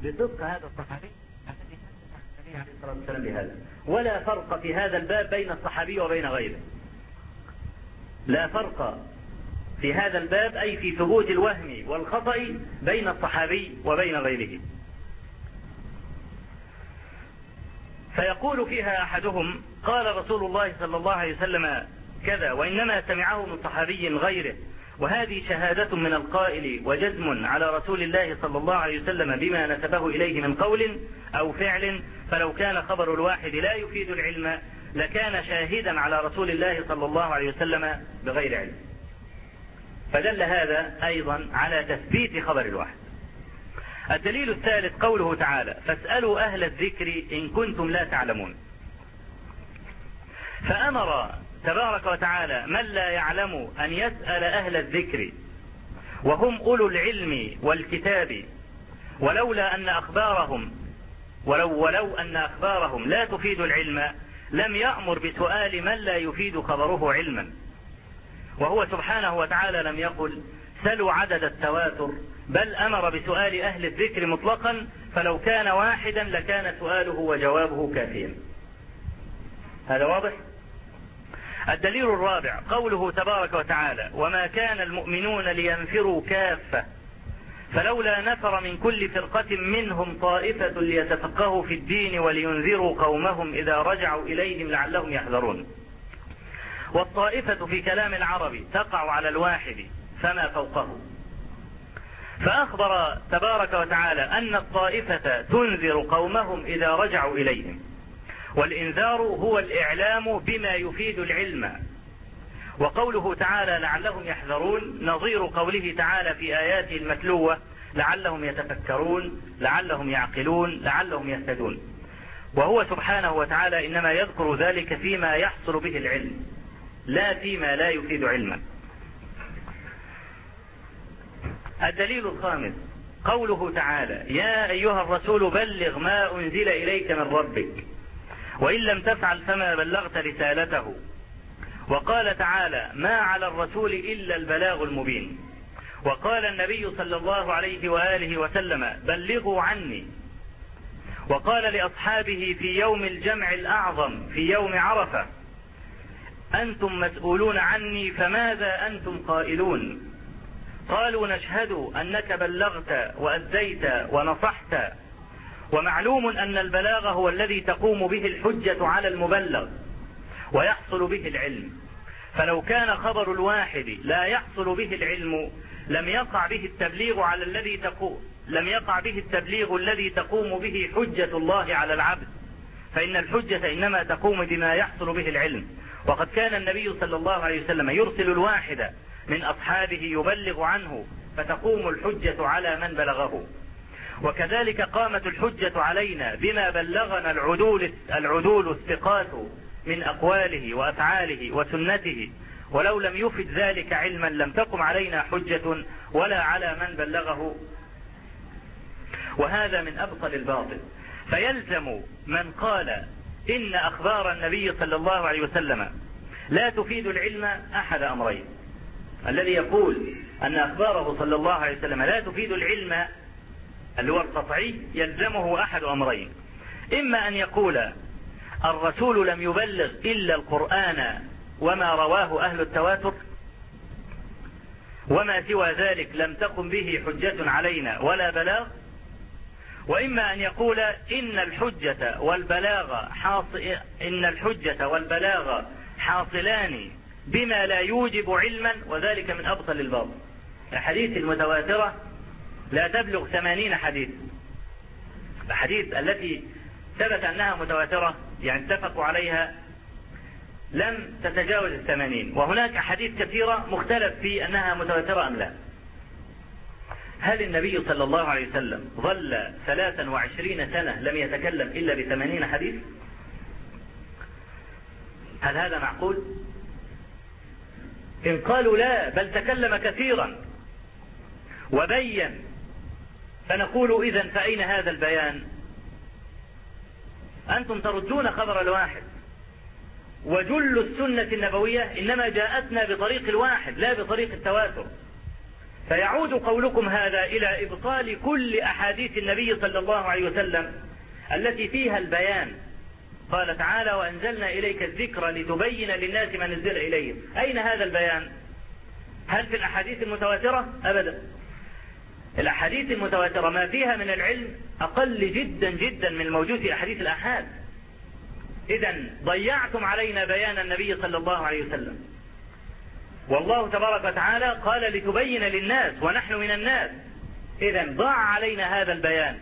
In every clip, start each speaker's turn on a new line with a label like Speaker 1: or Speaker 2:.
Speaker 1: بصدق هذا الصحابي الذي حدث عن النبي عليه الصلاة والسلام بهذا. ولا فرق في هذا الباب بين الصحابي وبين غيره، لا فرق في هذا الباب أي في ثبوت الوهم والخطأ بين الصحابي وبين غيره. فيقول فيها أحدهم قال رسول الله صلى الله عليه وسلم كذا، وإنما سمعه من صحابي غيره، وهذه شهادة من القائل وجزم على رسول الله صلى الله عليه وسلم بما نسبه إليه من قول أو فعل، فلو كان خبر الواحد لا يفيد العلم لكان شاهدا على رسول الله صلى الله عليه وسلم بغير علم. فدل هذا أيضا على تثبيت خبر الواحد. الدليل الثالث قوله تعالى فاسألوا أهل الذكر إن كنتم لا تعلمون. فأمر تبارك وتعالى من لا يعلم أن يسأل أهل الذكر وهم أولو العلم والكتاب، ولو أن أخبارهم لا تفيد العلم لم يأمر بسؤال من لا يفيد خبره علما. وهو سبحانه وتعالى لم يقل سلوا عدد التواتر، بل أمر بسؤال أهل الذكر مطلقا، فلو كان واحدا لكان سؤاله وجوابه كافيا. هذا واضح؟ الدليل الرابع قوله تبارك وتعالى وما كان المؤمنون لينفروا كافة فلولا نفر من كل فرقة منهم طائفة ليتفقهوا في الدين ولينذروا قومهم إذا رجعوا إليهم لعلهم يحذرون. والطائفة في كلام العرب تقع على الواحد فما فوقه، فأخبر تبارك وتعالى أن الطائفة تنذر قومهم إذا رجعوا إليهم، والإنذار هو الإعلام بما يفيد العلم. وقوله تعالى لعلهم يحذرون نظير قوله تعالى في آياته المتلوة لعلهم يتفكرون، لعلهم يعقلون، لعلهم يهتدون. وهو سبحانه وتعالى إنما يذكر ذلك فيما يحصل به العلم لا فيما لا يفيد علما. الدليل الخامس قوله تعالى يا أيها الرسول بلغ ما أنزل إليك من ربك وإن لم تفعل فما بلغت رسالته. وقال تعالى ما على الرسول إلا البلاغ المبين. وقال النبي صلى الله عليه وآله وسلم بلغوا عني. وقال لأصحابه في يوم الجمع الأعظم في يوم عرفة أنتم مسؤولون عني فماذا أنتم قائلون؟ قالوا نشهد أنك بلغت وأديت ونصحت. ومعلوم أن البلاغ هو الذي تقوم به الحجة على المبلغ ويحصل به العلم، فلو كان خبر الواحد لا يحصل به العلم لم يقع به التبليغ الذي تقوم به حجة الله على العبد، فإن الحجة إنما تقوم بما يحصل به العلم. وقد كان النبي صلى الله عليه وسلم يرسل الواحد من أصحابه يبلغ عنه فتقوم الحجة على من بلغه. وكذلك قامت الحجة علينا بما بلغنا العدول الثقات من أقواله وأفعاله وسنته، ولو لم يفد ذلك علما لم تقم علينا حجة ولا على من بلغه. وهذا من أبطل الباطل. فيلزم من قال إن أخبار النبي صلى الله عليه وسلم لا تفيد العلم أحد أمرين. الذي يقول أن أخباره صلى الله عليه وسلم لا تفيد العلم اللي هو القطعي يلزمه أحد أمرين: إما أن يقول الرسول لم يبلغ إلا القرآن وما رواه أهل التواتر وما سوى ذلك لم تقم به حجة علينا ولا بلاغ، وإما أن يقول إن الحجة والبلاغ حاصلان بما لا يوجب علما، وذلك من أبطل الباطل. الحديث المتواترة لا تبلغ 80 حديث. الحديث التي ثبت أنها متواترة يعني اتفقوا عليها لم تتجاوز 80، وهناك حديث كثيرة مختلف في أنها متواترة أم لا. هل النبي صلى الله عليه وسلم ظل 23 سنة لم يتكلم إلا ب80 حديث؟ هل هذا معقول؟ إن قالوا لا بل تكلم كثيرا وبين، فنقول إذن فأين هذا البيان؟ أنتم تردون خبر الواحد، وجل السنة النبوية إنما جاءتنا بطريق الواحد لا بطريق التواتر. فيعود قولكم هذا إلى إبطال كل أحاديث النبي صلى الله عليه وسلم التي فيها البيان. قال تعالى: وأنزلنا إليك الذكر لتبين للناس ما نزل إليهم. أين هذا البيان؟ هل في الأحاديث المتواترة؟ أبدا. الأحاديث المتواترة ما فيها من العلم أقل جدا جدا من الموجود في أحاديث الآحاد. إذن ضيعتم علينا بيان النبي صلى الله عليه وسلم، والله تبارك وتعالى قال لتبين للناس ونحن من الناس. إذن ضاع علينا هذا البيان،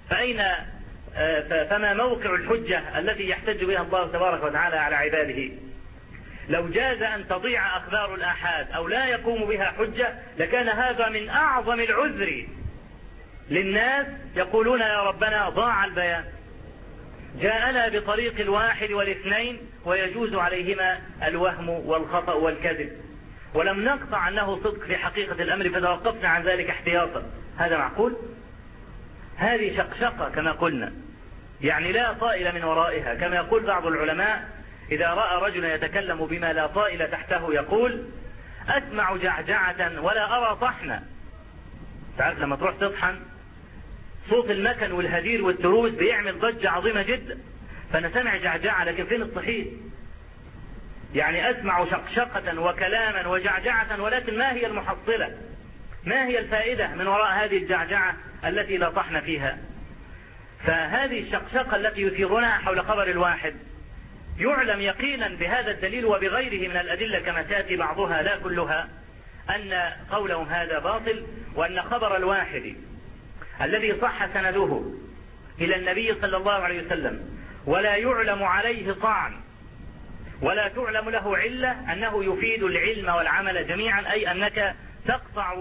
Speaker 1: فما موقع الحجة التي يحتج بها الله تبارك وتعالى على عباده؟ لو جاز أن تضيع أخبار الآحاد أو لا يقوم بها حجة لكان هذا من أعظم العذر للناس، يقولون يا ربنا ضاع البيان، جاءنا بطريق الواحد والاثنين ويجوز عليهما الوهم والخطأ والكذب، ولم نقطع أنه صدق في حقيقة الأمر فتوقفنا عن ذلك احتياطا. هذا معقول؟ هذه شقشقة كما قلنا، يعني لا طائل من ورائها. كما يقول بعض العلماء: إذا رأى رجلا يتكلم بما لا طائل تحته يقول: أسمع جعجعة ولا أرى طحنا. تعرف لما تروح تطحن صوت المكن والهدير والتروس بيعمل ضجة عظيمة جدا، فأنا سمع جعجعة لكن فين الطحين؟ يعني أسمع شقشقة وكلاما وجعجعة، ولكن ما هي المحصلة؟ ما هي الفائدة من وراء هذه الجعجعة التي لا طحن فيها؟ فهذه الشقشقة التي يثيرونها حول خبر الواحد يعلم يقينا بهذا الدليل وبغيره من الأدلة كما تأتي بعضها لا كلها أن قولهم هذا باطل، وأن خبر الواحد الذي صح سنده إلى النبي صلى الله عليه وسلم ولا يعلم عليه طعن ولا تعلم له علة أنه يفيد العلم والعمل جميعا، أي أنك تقطع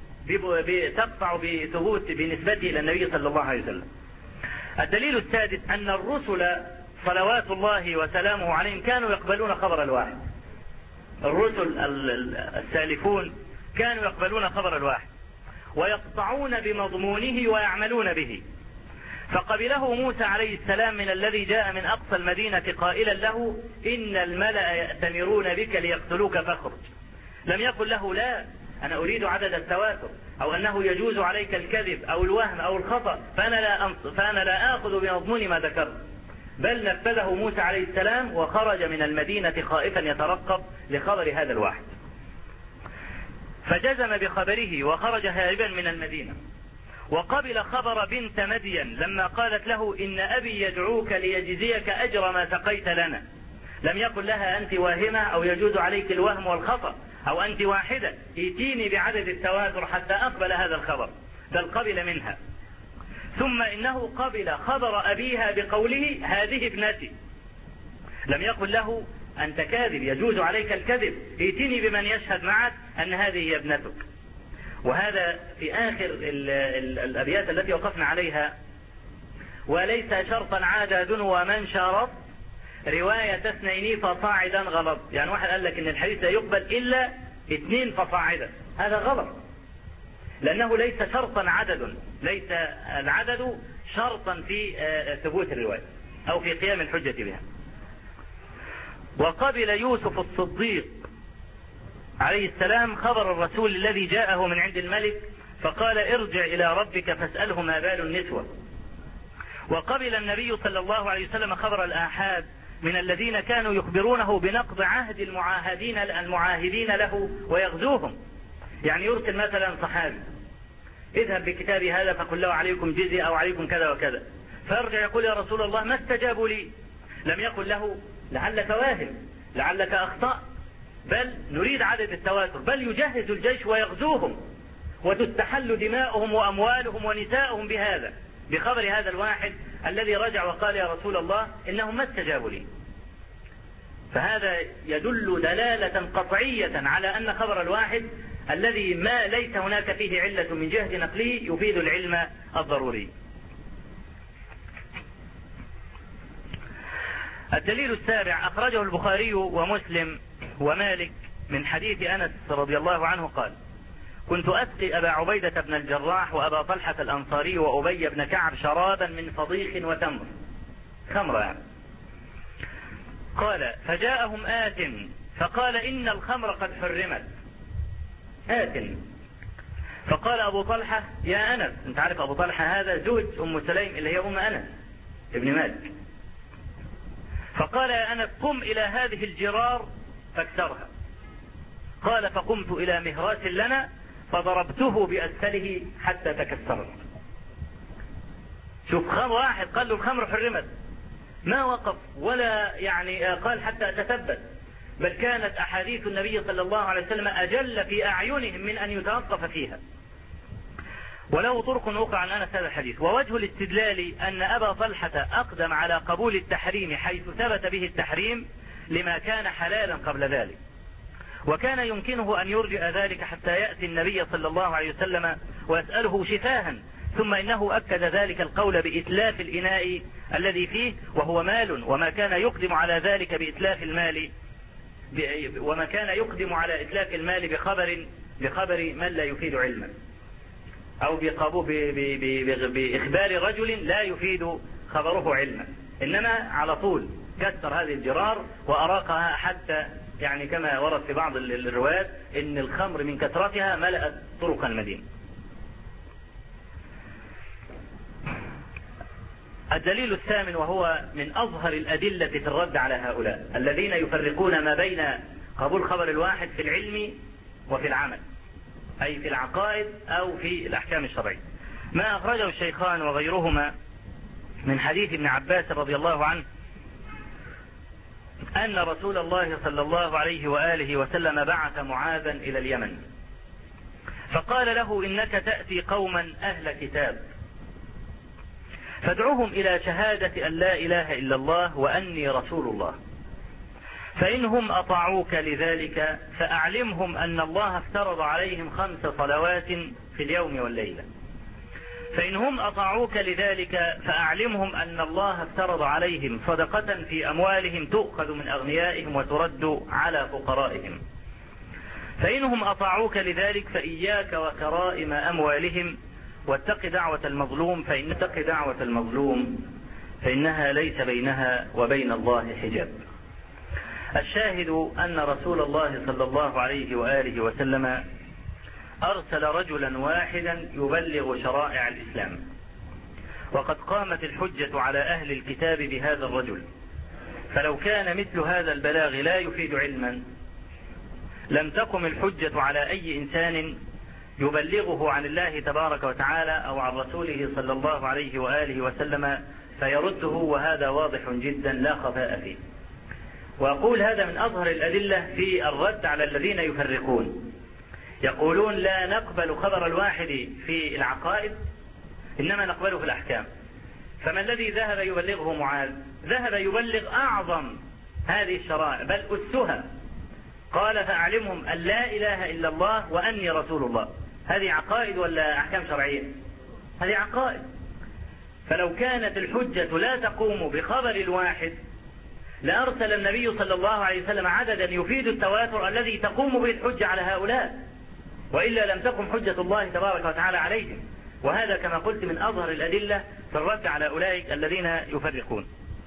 Speaker 1: بثبوت بنسبته إلى النبي صلى الله عليه وسلم. الدليل السادس أن الرسل صلوات الله وسلامه عليهم كانوا يقبلون خبر الواحد. الرسل السالفون كانوا يقبلون خبر الواحد ويقطعون بمضمونه ويعملون به. فقبله موسى عليه السلام من الذي جاء من أقصى المدينة قائلا له: إن الملأ يأتمرون بك ليقتلوك فاخرج. لم يقل له: لا، أنا أريد عدد التواتر، أو أنه يجوز عليك الكذب أو الوهم أو الخطأ فأنا لا آخذ بمضمون ما ذكرت، بل نفذه موسى عليه السلام وخرج من المدينة خائفا يترقب لخبر هذا الواحد، فجزم بخبره وخرج هاربا من المدينة. وقبل خبر بنت مدين لما قالت له: إن أبي يدعوك ليجزيك أجر ما سقيت لنا. لم يقل لها: أنت واهمة أو يجوز عليك الوهم والخطأ أو أنت واحدة، ائتيني بعدد التواتر حتى أقبل هذا الخبر، بل قبل منها. ثم إنه قبل خبر أبيها بقوله: هذه ابنتي. لم يقل له: أنت كاذب يجوز عليك الكذب، ائتني بمن يشهد معك أن هذه هي ابنتك. وهذا في آخر الأبيات التي وقفنا عليها: وليس شرطا عدد ومن شرط رواية اثنين فصاعدا غلط. يعني واحد قال لك إن الحديث لا يقبل إلا 2 فصاعدا، هذا غلط، لأنه ليس شرطا عدد، ليس العدد شرطا في ثبوت الرواية أو في قيام الحجة بها. وقبل يوسف الصديق عليه السلام خبر الرسول الذي جاءه من عند الملك فقال: ارجع إلى ربك فاسأله ما بال النسوة. وقبل النبي صلى الله عليه وسلم خبر الآحاد من الذين كانوا يخبرونه بنقض عهد المعاهدين له ويغزوهم. يعني يرسل مثلا صحابي: اذهب بكتابي هذا فقل له عليكم جزية أو عليكم كذا وكذا، فيرجع يقول: يا رسول الله ما استجابوا لي. لم يقل له: لعلك واهم، لعلك أخطأ، بل نريد عدد التواتر، بل يجهز الجيش ويغزوهم وتستحل دماؤهم وأموالهم ونساؤهم بخبر هذا الواحد الذي رجع وقال: يا رسول الله إنهم ما استجابوا لي. فهذا يدل دلالة قطعية على أن خبر الواحد الذي ما ليس هناك فيه علة من جهة نقله يفيد العلم الضروري. الدليل السابع أخرجه البخاري ومسلم ومالك من حديث أنس رضي الله عنه قال: كنت أسقي أبا عبيدة بن الجراح وأبا طلحة الأنصاري وأبي بن كعب شرابا من فضيخ وتمر، خمرة يعني. قال: فجاءهم آت فقال: إن الخمر قد حرمت. آت فقال أبو طلحة يا أنس، أنت عارف أبو طلحة هذا زوج أم سليم اللي هي أم أنس ابن مالك، فقال يا أنس قم إلى هذه الجرار فاكسرها. قال فقمت إلى مهراس لنا فضربته بأسفله حتى تكسرت. شوف خمر واحد قال له الخمر حرمت، ما وقف ولا يعني قال حتى أتثبت، بل كانت أحاديث النبي صلى الله عليه وسلم أجل في أعينهم من أن يتوقف فيها. وله طرق أخرى عن أنس هذا الحديث. ووجه الاستدلال أن أبا طلحة أقدم على قبول التحريم حيث ثبت به التحريم لما كان حلالا قبل ذلك، وكان يمكنه أن يرجئ ذلك حتى يأتي النبي صلى الله عليه وسلم ويسأله شفاها، ثم إنه أكد ذلك القول بإتلاف الإناء الذي فيه وهو مال، وما كان يقدم على ذلك بإتلاف المال وما كان يقدم على إتلاف المال بخبر من لا يفيد علما، أو بإخبار رجل لا يفيد خبره علما، إنما على طول كسر هذه الجرار وأراقها حتى يعني كما ورد في بعض الروايات إن الخمر من كثرتها ملأت طرق المدينة. الدليل الثامن وهو من أظهر الأدلة في الرد على هؤلاء الذين يفرقون ما بين قبول خبر الواحد في العلم وفي العمل، أي في العقائد أو في الأحكام الشرعية، ما أخرجه الشيخان وغيرهما من حديث ابن عباس رضي الله عنه أن رسول الله صلى الله عليه وآله وسلم بعث معاذا إلى اليمن فقال له إنك تأتي قوما أهل كتاب فادعوهم إلى شهادة أن لا إله إلا الله وأني رسول الله، فإنهم أطاعوك لذلك فأعلمهم أن الله افترض عليهم 5 صلوات في اليوم والليلة، فإنهم أطاعوك لذلك فأعلمهم أن الله افترض عليهم صدقة في أموالهم تؤخذ من أغنيائهم وترد على فقرائهم، فإنهم أطاعوك لذلك فإياك وكرائم أموالهم واتق دعوة المظلوم فإنها ليس بينها وبين الله حجاب. الشاهد أن رسول الله صلى الله عليه وآله وسلم أرسل رجلا واحدا يبلغ شرائع الإسلام، وقد قامت الحجة على أهل الكتاب بهذا الرجل، فلو كان مثل هذا البلاغ لا يفيد علما لم تقم الحجة على أي إنسان يبلغه عن الله تبارك وتعالى أو عن رسوله صلى الله عليه وآله وسلم فيرده، وهذا واضح جدا لا خفاء فيه. وأقول هذا من أظهر الأدلة في الرد على الذين يفرقون، يقولون لا نقبل خبر الواحد في العقائد إنما نقبله في الأحكام. فما الذي ذهب يبلغه معاذ؟ ذهب يبلغ أعظم هذه الشرائع بل أسها، قال فأعلمهم أن لا إله إلا الله وأني رسول الله. هذه عقائد ولا أحكام شرعية؟ هذه عقائد. فلو كانت الحجة لا تقوم بخبر الواحد لأرسل النبي صلى الله عليه وسلم عددا يفيد التواتر الذي تقوم به الحجة على هؤلاء، وإلا لم تقم حجة الله تبارك وتعالى عليهم. وهذا كما قلت من أظهر الأدلة في الرد على أولئك الذين يفرقون.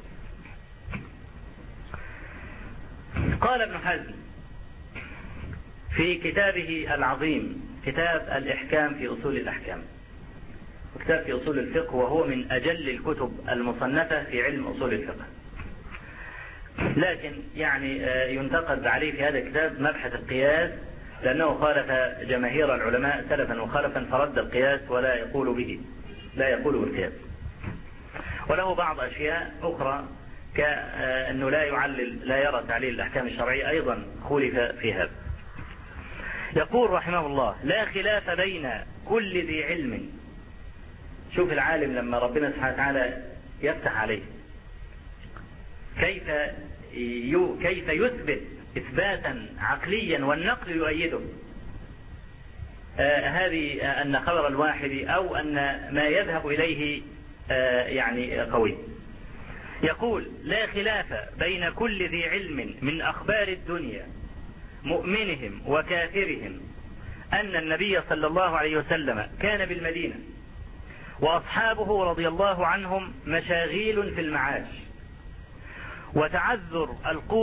Speaker 1: قال ابن حزم في كتابه العظيم كتاب الإحكام في أصول الأحكام، وكتاب في أصول الفقه، وهو من أجل الكتب المصنفة في علم أصول الفقه، لكن يعني ينتقد عليه في هذا الكتاب مبحث القياس لأنه خالف جماهير العلماء سلفا وخلفا فرد القياس ولا يقول به، لا يقول بالقياس. وله بعض أشياء أخرى كأنه لا يرى تعليل الأحكام الشرعية أيضا خولف في هذا. يقول رحمه الله لا خلاف بين كل ذي علم. شوف العالم لما ربنا سبحانه وتعالى يفتح عليه كيف يثبت إثباتا عقليا والنقل يؤيده هذه أن خبر الواحد أو أن ما يذهب إليه يعني قوي. يقول لا خلاف بين كل ذي علم من أخبار الدنيا مؤمنهم وكافرهم أن النبي صلى الله عليه وسلم كان بالمدينة وأصحابه رضي الله عنهم مشاغيل في المعاش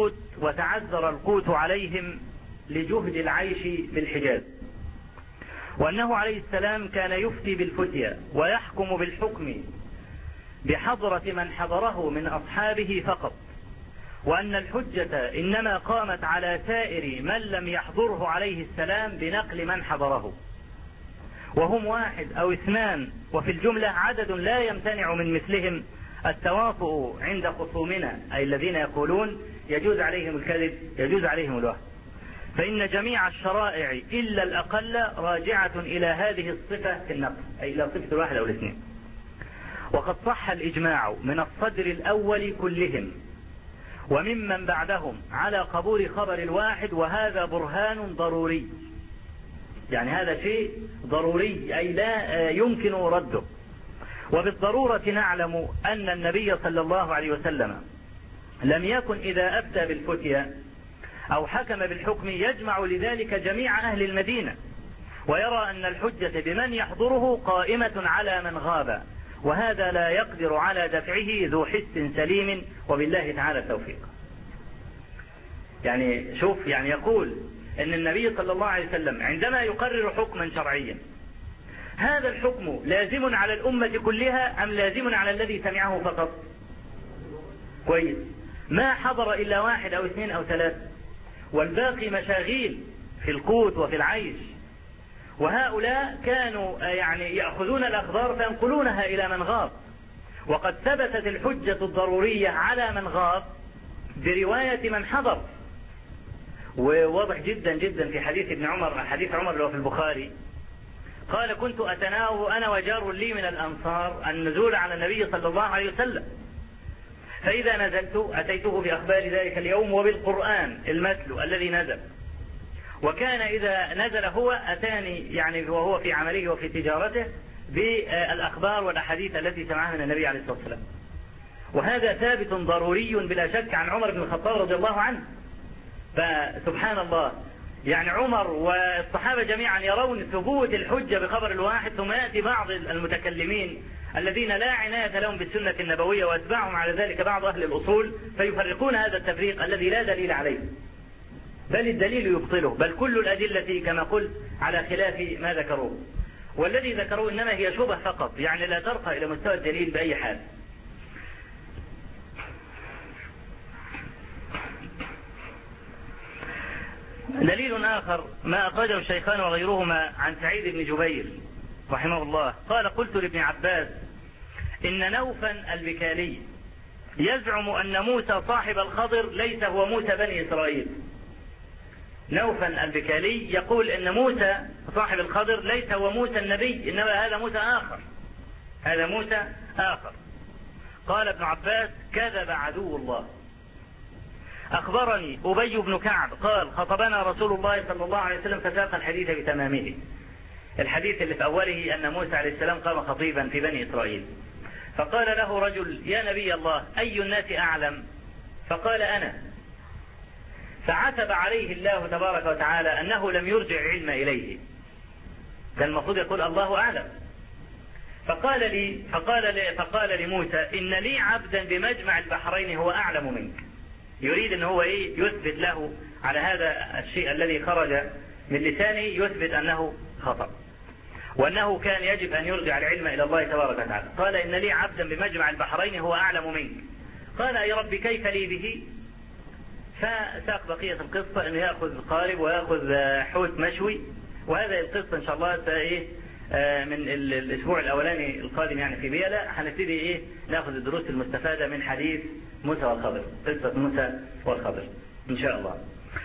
Speaker 1: وتعذر القوت عليهم لجهد العيش في الحجاز، وأنه عليه السلام كان يفتي بالفتيا ويحكم بالحكم بحضرة من حضره من أصحابه فقط، وأن الحجة إنما قامت على سائر من لم يحضره عليه السلام بنقل من حضره، وهم 1 أو 2، وفي الجملة عدد لا يمتنع من مثلهم التواطؤ عند خصومنا، أي الذين يقولون يجوز عليهم الكذب يجوز عليهم الوهم، فإن جميع الشرائع إلا الأقل راجعة إلى هذه الصفة في النقل، أي إلى صفة 1 أو 2. وقد صح الإجماع من الصدر الأول كلهم وممن بعدهم على قبول خبر الواحد، وهذا برهان ضروري، يعني هذا شيء ضروري أي لا يمكن رده. وبالضرورة نعلم أن النبي صلى الله عليه وسلم لم يكن إذا أفتى بالفتيا أو حكم بالحكم يجمع لذلك جميع أهل المدينة، ويرى أن الحجة بمن يحضره قائمة على من غاب، وهذا لا يقدر على دفعه ذو حس سليم، وبالله تعالى التوفيق. يعني شوف، يعني يقول أن النبي صلى الله عليه وسلم عندما يقرر حكما شرعيا هذا الحكم لازم على الأمة كلها أم لازم على الذي سمعه فقط؟ كويس، ما حضر إلا 1 أو 2 أو 3، والباقي مشاغيل في القوت وفي العيش، وهؤلاء كانوا يعني يأخذون الأخبار فينقلونها إلى من غاب، وقد ثبتت الحجة الضرورية على من غاب برواية من حضر. وواضح جدا جدا في حديث ابن عمر، حديث عمر اللي هو في البخاري، قال كنت أتناوب أنا وجار لي من الأنصار النزول على النبي صلى الله عليه وسلم، فإذا نزلت أتيته بأخبار ذلك اليوم وبالقرآن المتلو الذي نزل، وكان إذا نزل هو أتاني يعني وهو في عمله وفي تجارته بالأخبار والأحاديث التي سمعها من النبي عليه الصلاة والسلام. وهذا ثابت ضروري بلا شك عن عمر بن الخطاب رضي الله عنه. فسبحان الله، يعني عمر والصحابة جميعا يرون ثبوت الحجة بخبر الواحد، ثم يأتي بعض المتكلمين الذين لا عناية لهم بالسنة النبوية واتباعهم على ذلك بعض أهل الأصول فيفرقون هذا التفريق الذي لا دليل عليه، بل الدليل يبطله، بل كل الأدلة كما قلت على خلاف ما ذكروه، والذي ذكروه إنما هي شبه فقط، يعني لا ترقى إلى مستوى الدليل بأي حال. دليل آخر ما أخرجه الشيخان وغيرهما عن سعيد بن جبير رحمه الله قال قلت لابن عباس إن نوفا البكالي يزعم أن موسى صاحب الخضر ليس هو موسى بني إسرائيل. نوفا البكالي يقول إن موسى صاحب الخضر ليس هو موسى النبي، إنما هذا موسى آخر، هذا موسى آخر. قال ابن عباس كذب عدو الله. أخبرني أبي بن كعب قال خطبنا رسول الله صلى الله عليه وسلم فساق الحديث بتمامه، الحديث اللي في أوله أن موسى عليه السلام قام خطيبا في بني إسرائيل، فقال له رجل يا نبي الله أي الناس أعلم؟ فقال أنا، فعتب عليه الله تبارك وتعالى أنه لم يرجع علم إليه، كان المفروض يقول الله أعلم. فقال لموسى إن لي عبدا بمجمع البحرين هو أعلم منك، يريد أن هو يثبت له على هذا الشيء الذي خرج من لسانه، يثبت أنه خطأ وأنه كان يجب أن يرجع العلم إلى الله تبارك وتعالى. قال إن لي عبدا بمجمع البحرين هو أعلم منك. قال يا رب كيف لي به؟ فساق بقية القصة أنه يأخذ قارب ويأخذ حوت مشوي، وهذا القصة إن شاء الله من الأسبوع الأولاني القادم يعني في بيلا هنبتدي نأخذ الدروس المستفادة من حديث موسى والخضر، قصة موسى والخضر إن شاء الله.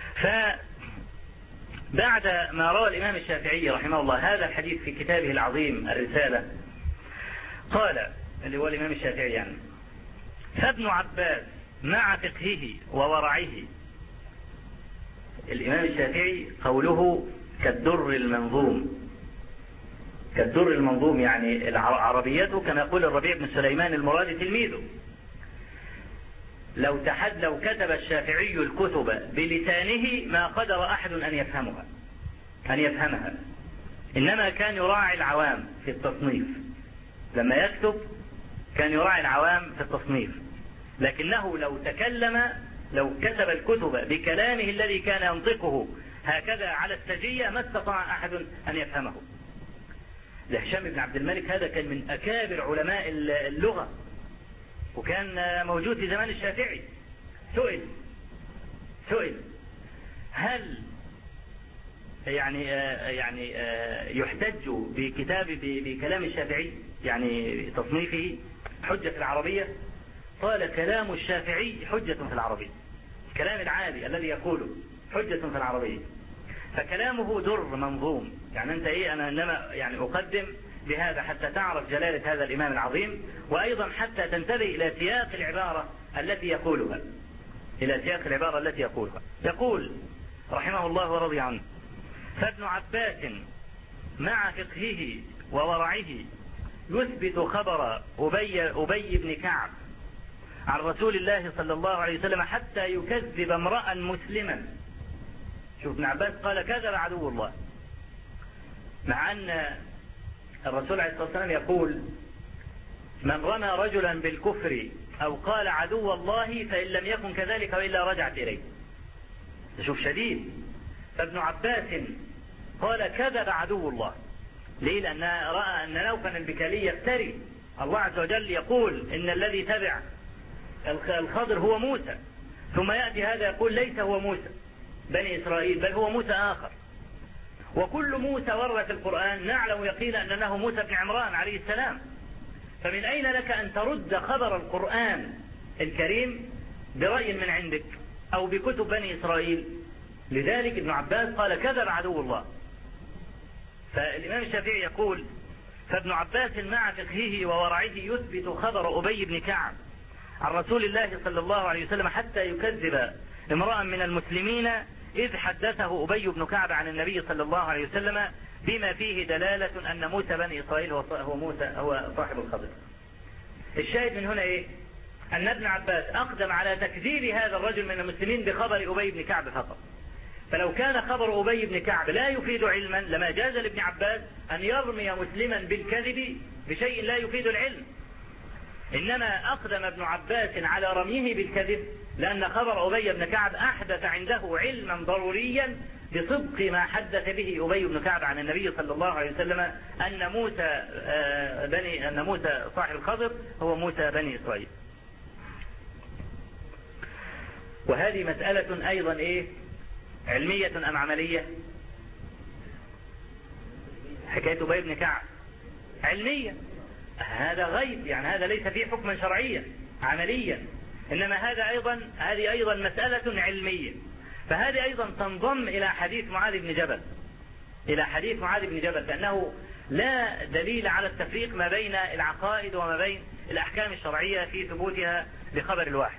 Speaker 1: فبعد ما روى الإمام الشافعي رحمه الله هذا الحديث في كتابه العظيم الرسالة، قال اللي هو الإمام الشافعي يعني فابن عباس مع فقهه وورعه، الإمام الشافعي قوله كالدر المنظوم، كالدر المنظوم يعني عربيته كما يقول الربيع بن سليمان المرادي تلميذه، لو كتب الشافعي الكتب بلسانه ما قدر أحد أن يفهمها، إنما كان يراعي العوام في التصنيف، لما يكتب كان يراعي العوام في التصنيف، لكنه لو كتب الكتب بكلامه الذي كان ينطقه هكذا على السجية ما استطاع أحد أن يفهمه، ده هشام بن عبد الملك هذا كان من أكابر علماء اللغة، وكان موجود في زمان الشافعي. سئل هل يعني يحتج بكلام الشافعي، يعني تصنيفه حجة في العربية؟ قال كلام الشافعي حجة في العربية، الكلام العادي الذي يقوله حجة في العربية، فكلامه در منظوم. يعني أنت أنا إنما يعني أقدم بهذا حتى تعرف جلالة هذا الإمام العظيم، وأيضا حتى تنتبه إلى سياق العبارة التي يقولها، يقول رحمه الله ورضي عنه: فابن عباس مع فقهه وورعه يثبت خبر أبي بن كعب عن رسول الله صلى الله عليه وسلم حتى يكذب امرأ مسلما. شوف ابن عباس قال كذب عدو الله، مع أن الرسول عليه الصلاة والسلام يقول: من رمى رجلا بالكفر أو قال عدو الله فإن لم يكن كذلك وإلا رجعت إليه. شوف شديد. فابن عباس قال كذب عدو الله. ليه؟ لأن رأى أن نوفل البكالي يفتري. الله عز وجل يقول إن الذي تبع الخضر هو موسى، ثم يأتي هذا يقول ليس هو موسى بني إسرائيل بل هو موسى آخر. وكل موسى ورد في القرآن نعلم يقينا أنه موسى بن عمران عليه السلام، فمن أين لك أن ترد خبر القرآن الكريم برأي من عندك أو بكتب بني إسرائيل؟ لذلك ابن عباس قال كذب عدو الله. فالإمام الشافعي يقول: فابن عباس مع فقهه وورعه يثبت خبر أبي بن كعب عن رسول الله صلى الله عليه وسلم حتى يكذب امرأ من المسلمين، إذ حدثه أبي بن كعب عن النبي صلى الله عليه وسلم بما فيه دلالة أن موسى بني إسرائيل هو صاحب الخبر. الشاهد من هنا إيه؟ أن ابن عباس أقدم على تكذيب هذا الرجل من المسلمين بخبر أبي بن كعب فقط. فلو كان خبر أبي بن كعب لا يفيد علما لما جاز لابن عباس أن يرمي مسلما بالكذب بشيء لا يفيد العلم، إنما أقدم ابن عباس على رميه بالكذب لأن خبر أبي بن كعب أحدث عنده علما ضروريا بصدق ما حدث به أبي بن كعب عن النبي صلى الله عليه وسلم أن موسى صاحب الخضر هو موسى بني إسرائيل. وهذه مسألة أيضا إيه؟ علمية أم عملية؟ حكاية أبي بن كعب علمية، هذا غيب، يعني هذا ليس فيه حكما شرعيا عمليا، إنما هذه أيضا مسألة علمية. فهذه أيضا تنضم إلى حديث معاذ بن جبل، لأنه لا دليل على التفريق ما بين العقائد وما بين الأحكام الشرعية في ثبوتها بخبر الواحد.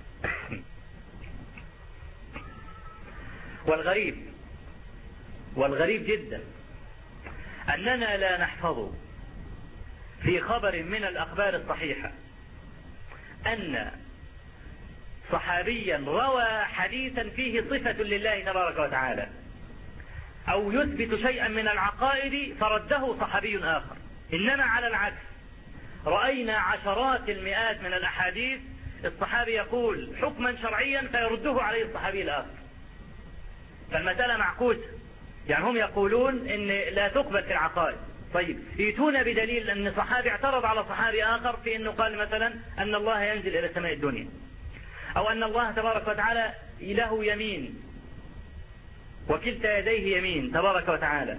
Speaker 1: والغريب جدا أننا لا نحفظ في خبر من الأخبار الصحيحة أن صحابيا روى حديثا فيه صفة لله تبارك وتعالى أو يثبت شيئا من العقائد فرده صحابي آخر، إنما على العكس رأينا عشرات المئات من الأحاديث الصحابي يقول حكما شرعيا فيرده عليه الصحابي الآخر. فالمسألة معكوسة، يعني هم يقولون إن لا تقبل في العقائد، طيب يأتون بدليل أن صحابي اعترض على صحابي آخر في أنه قال مثلا أن الله ينزل إلى سماء الدنيا، أو أن الله تبارك وتعالى له يمين وكلتا يديه يمين تبارك وتعالى،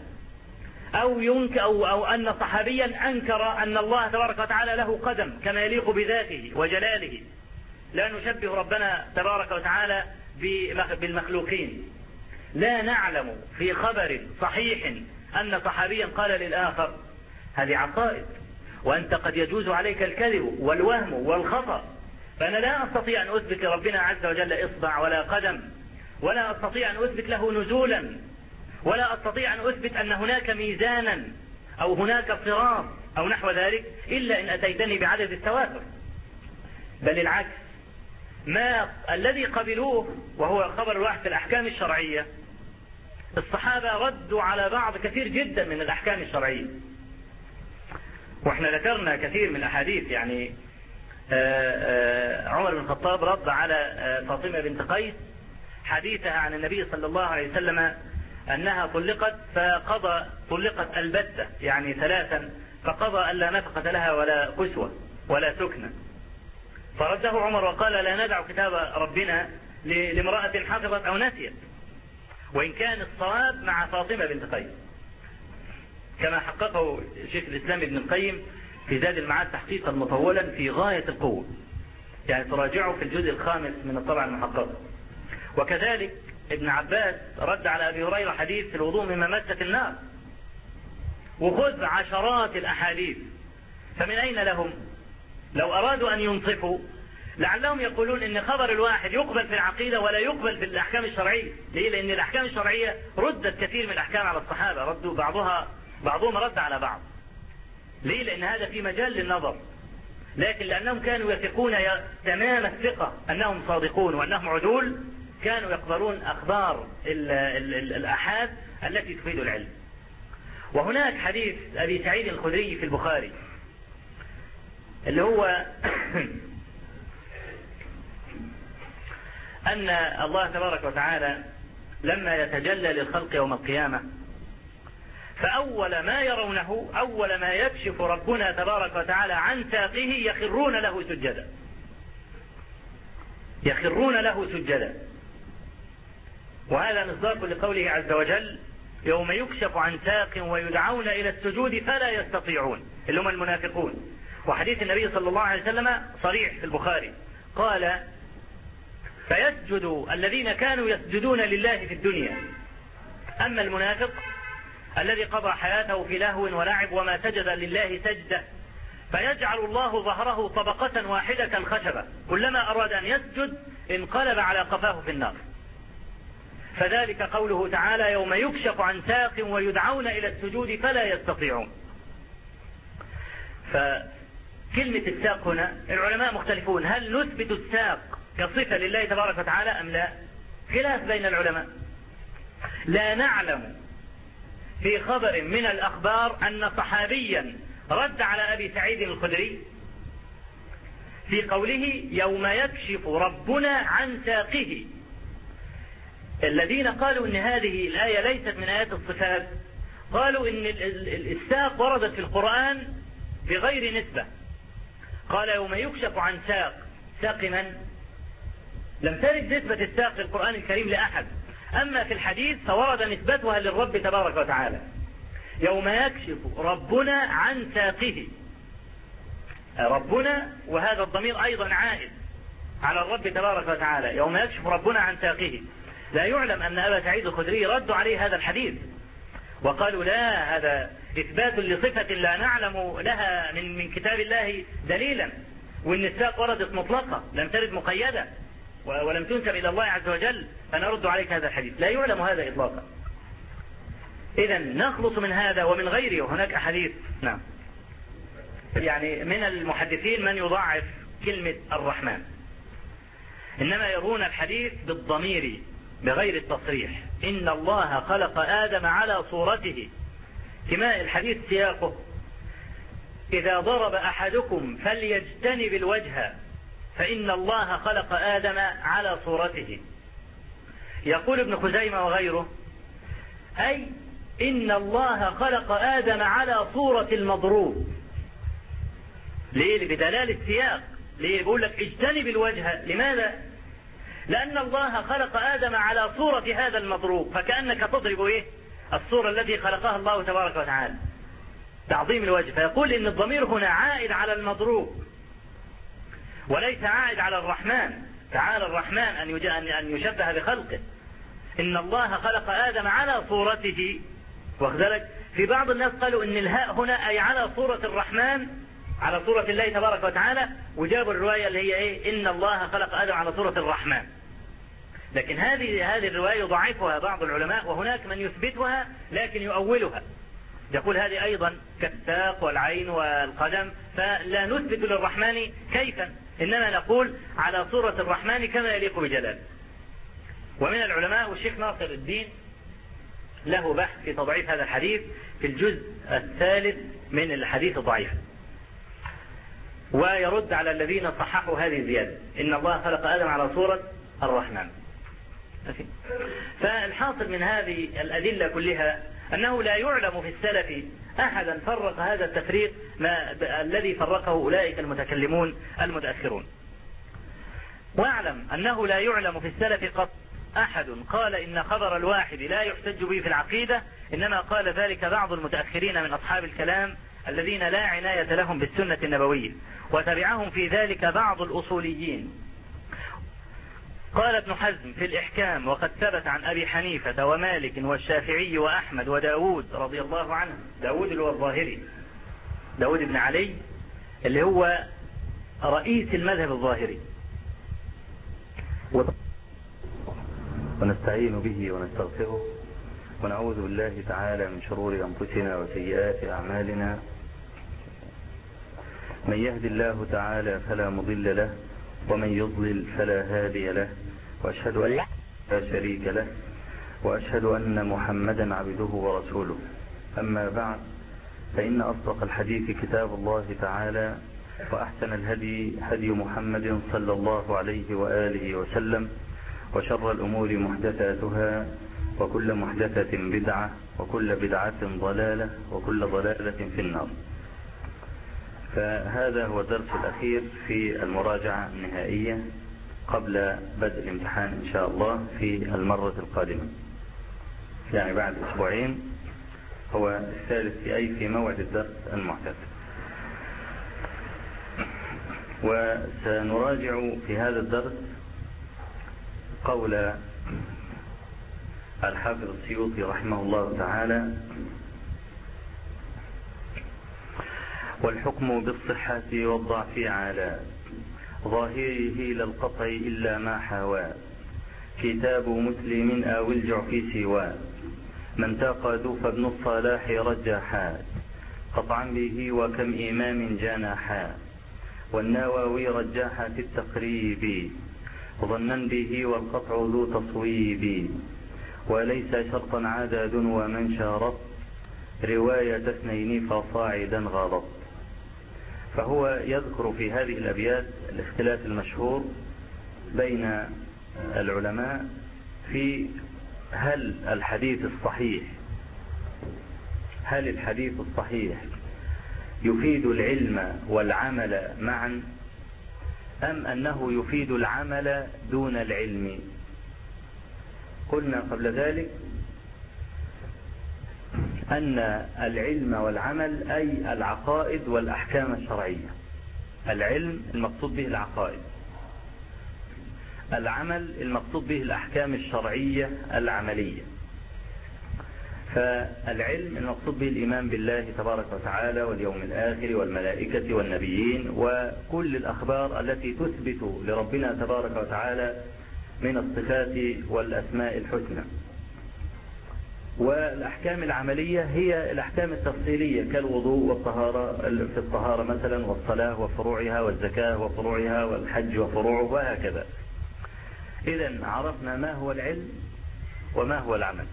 Speaker 1: أو أن صحابيا أنكر أن الله تبارك وتعالى له قدم كما يليق بذاته وجلاله، لا نشبه ربنا تبارك وتعالى بالمخلوقين. لا نعلم في خبر صحيح أن صحابيا قال للآخر. هذه عقائد، وأنت قد يجوز عليك الكذب والوهم والخطأ، فأنا لا أستطيع أن أثبت لربنا عز وجل إصبع ولا قدم، ولا أستطيع أن أثبت له نزولا، ولا أستطيع أن أثبت أن هناك ميزانا أو هناك صراط أو نحو ذلك إلا إن أتيتني بعدد التواتر. بل العكس، ما الذي قبلوه وهو خبر الواحد في الأحكام الشرعية، الصحابة ردوا على بعض كثير جدا من الأحكام الشرعية. وإحنا ذكرنا كثير من الأحاديث، يعني عمر بن الخطاب رد على فاطمة بنت قيس حديثها عن النبي صلى الله عليه وسلم أنها طلقت طلقت البتة يعني 3 فقضى ألا نفقة لها ولا كسوة ولا سكنة. فرده عمر وقال لا ندع كتاب ربنا لامرأة حفظت أو نسيت، وإن كان الصواب مع فاطمة بنت قيس كما حققه شيخ الإسلام ابن القيم في زاد المعاد تحقيقا مطولا في غاية القوة، يعني تراجعه في الجزء 5 من الطبعة المحققة. وكذلك ابن عباس رد على أبي هريرة حديث في الوضوء مما مست النار، وخذ عشرات الأحاديث. فمن أين لهم؟ لو أرادوا أن ينصفوا لعلهم يقولون إن خبر الواحد يقبل في العقيدة ولا يقبل في الأحكام الشرعية. ليه؟ لأن الأحكام الشرعية ردت كثير من الأحكام على الصحابة، ردوا بعضهم رد على بعض. ليه؟ لأن هذا في مجال للنظر، لكن لأنهم كانوا يثقون تمام الثقة أنهم صادقون وأنهم عدول، كانوا يقبلون أخبار الآحاد التي تفيد العلم. وهناك حديث أبي سعيد الخدري في البخاري اللي هو أن الله تبارك وتعالى لما يتجلى للخلق يوم القيامة فأول ما يرونه أول ما يكشف ربنا تبارك وتعالى عن ساقه يخرون له سجدا. وهذا مصداق لقوله عز وجل يوم يكشف عن ساق ويدعون إلى السجود فلا يستطيعون، اللي هم المنافقون. وحديث النبي صلى الله عليه وسلم صريح في البخاري قال فيسجد الذين كانوا يسجدون لله في الدنيا، أما المنافق الذي قضى حياته في لهو ولعب وما سجد لله سجدة فيجعل الله ظهره طبقة واحدة كالخشبة، كلما أراد أن يسجد انقلب على قفاه في النار. فذلك قوله تعالى يوم يكشف عن ساق ويدعون إلى السجود فلا يستطيعون. فكلمة الساق هنا العلماء مختلفون، هل نثبت الساق كصفة لله تبارك وتعالى أم لا؟ خلاف بين العلماء. لا نعلم في خبر من الأخبار أن صحابيا رد على أبي سعيد الخدري في قوله يوم يكشف ربنا عن ساقه. الذين قالوا ان هذه الآية ليست من آيات الصفات قالوا ان الساق وردت في القرآن بغير نسبة. قال يوم يكشف عن ساق من؟ لم ترد نسبة الساق في القرآن الكريم لأحد، أما في الحديث فورد نسبتها للرب تبارك وتعالى يوم يكشف ربنا عن ساقه. ربنا وهذا الضمير أيضا عائد على الرب تبارك وتعالى، يوم يكشف ربنا عن ساقه. لا يعلم أن أبا سعيد الخدري ردوا عليه هذا الحديث وقالوا لا، هذا إثبات لصفة لا نعلم لها من كتاب الله دليلا، وإن الساق وردت مطلقة لم ترد مقيدة ولم تنسب إلى الله عز وجل، فنرد عليك هذا الحديث. لا يعلم هذا إطلاقا. إذن نخلص من هذا ومن غيره. وهناك أحاديث نعم يعني من المحدثين من يضاعف كلمة الرحمن، إنما يرون الحديث بالضمير بغير التصريح. إن الله خلق آدم على صورته، كما الحديث سياقه إذا ضرب أحدكم فليجتنب الوجه فإن الله خلق آدم على صورته. يقول ابن خزيمة وغيره أي إن الله خلق آدم على صورة المضروب. ليه؟ بدلالة السياق. ليه بيقول لك اجتنب الوجه؟ لماذا؟ لأن الله خلق آدم على صورة هذا المضروب، فكأنك تضرب إيه؟ الصورة التي خلقها الله تبارك وتعالى، تعظيم الوجه. فيقول إن الضمير هنا عائد على المضروب وليس عائد على الرحمن. تعالى الرحمن أن يشبه بخلقه. إن الله خلق آدم على صورته. وكذلك في بعض الناس قالوا إن الهاء هنا أي على صورة الرحمن، على صورة الله تبارك وتعالى، وجابوا الرواية اللي هي إيه؟ إن الله خلق آدم على صورة الرحمن. لكن هذه الرواية يضعفها بعض العلماء، وهناك من يثبتها لكن يؤولها، يقول هذه أيضا كالساق والعين والقدم، فلا نثبت للرحمن كيفا، إنما نقول على صورة الرحمن كما يليق بجلاله. ومن العلماء والشيخ ناصر الدين له بحث في تضعيف هذا الحديث في الجزء 3 من الحديث الضعيف، ويرد على الذين صححوا هذه الزيادة إن الله خلق آدم على صورة الرحمن. فالحاصل من هذه الأدلة كلها أنه لا يعلم في السلف أحدا فرق هذا التفريق الذي فرقه أولئك المتكلمون المتأخرون. واعلم أنه لا يعلم في السلف قط أحد قال إن خبر الواحد لا يحتج به في العقيدة، إنما قال ذلك بعض المتأخرين من أصحاب الكلام الذين لا عناية لهم بالسنة النبوية، وتبعهم في ذلك بعض الأصوليين. قال ابن حزم في الإحكام: وقد ثبت عن أبي حنيفة ومالك والشافعي وأحمد وداود رضي الله عنه، داود اللي هو الظاهري، داود بن علي اللي هو رئيس المذهب الظاهري.
Speaker 2: ونستعين به ونستغفره ونعوذ بالله تعالى من شرور أنفسنا وسيئات أعمالنا. من يهد الله تعالى فلا مضل له، ومن يضلل فلا هادي له، وأشهد أن لا شريك له، وأشهد أن محمدا عبده ورسوله. أما بعد، فإن أصدق الحديث كتاب الله تعالى، وأحسن الهدي هدي محمد صلى الله عليه وآله وسلم، وشر الأمور محدثاتها، وكل محدثة بدعة، وكل بدعة ضلالة، وكل ضلالة في النار. فهذا هو الدرس الأخير في المراجعة النهائية قبل بدء الامتحان إن شاء الله في المرة القادمة، يعني بعد أسبوعين، هو الثالث في موعد الدرس المعتاد. وسنراجع في هذا الدرس قول الحافظ السيوطي رحمه الله تعالى: والحكم بالصحة والضعف على ظاهره للقطع إلا ما حوى، كتاب مسلم أو الجعف سوى، من تقد فابن الصلاح رجحا، قطعا به وكم إمام جنحا، والنووي رجح في التقريب، ظنا به والقطع ذو تصويب، وليس شرطا عدد ومن شرط، رواية اثنين فصاعدا غلط. فهو يذكر في هذه الأبيات الاختلاف المشهور بين العلماء في هل الحديث الصحيح يفيد العلم والعمل معا، أم أنه يفيد العمل دون العلم. قلنا قبل ذلك أن العلم والعمل أي العقائد والأحكام الشرعية. العلم المقصود به العقائد، العمل المقصود به الأحكام الشرعية العملية. فالعلم المقصود به الإيمان بالله تبارك وتعالى واليوم الآخر والملائكة والنبيين وكل الأخبار التي تثبت لربنا تبارك وتعالى من الصفات والأسماء الحسنى. والأحكام العملية هي الأحكام التفصيلية كالوضوء والطهارة، في الطهارة مثلا، والصلاة وفروعها، والزكاة وفروعها، والحج وفروعه، وهكذا. إذن عرفنا ما هو العلم وما هو العمل.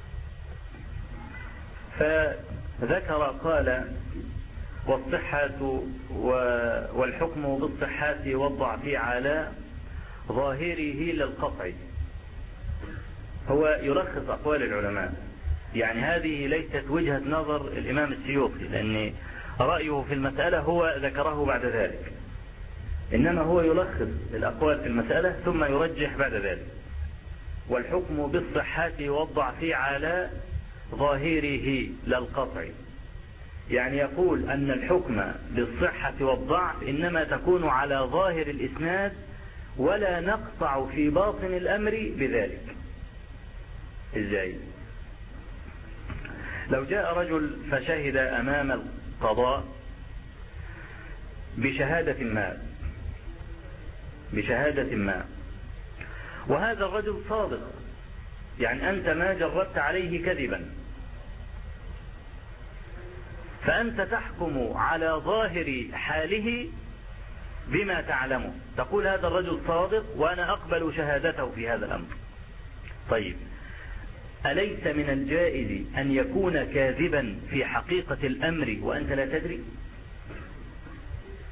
Speaker 2: فذكر قال: والصحة والحكم بالصحة والضعف على ظاهره للقطع. هو يلخص أقوال العلماء، يعني هذه ليست وجهة نظر الإمام السيوطي، لأن رأيه في المسألة هو ذكره بعد ذلك، إنما هو يلخص الأقوال في المسألة ثم يرجح بعد ذلك. والحكم بالصحة والضعف على ظاهره للقطع، يعني يقول أن الحكم بالصحة والضعف إنما تكون على ظاهر الإسناد، ولا نقطع في باطن الأمر بذلك. إزاي؟ لو جاء رجل فشهد أمام القضاء بشهادة ما، وهذا الرجل صادق، يعني أنت ما جربت عليه كذبا، فأنت تحكم على ظاهر حاله بما تعلمه، تقول هذا الرجل صادق وأنا أقبل شهادته في هذا الأمر. طيب، أليس من الجائز أن يكون كاذبا في حقيقة الأمر وأنت لا تدري؟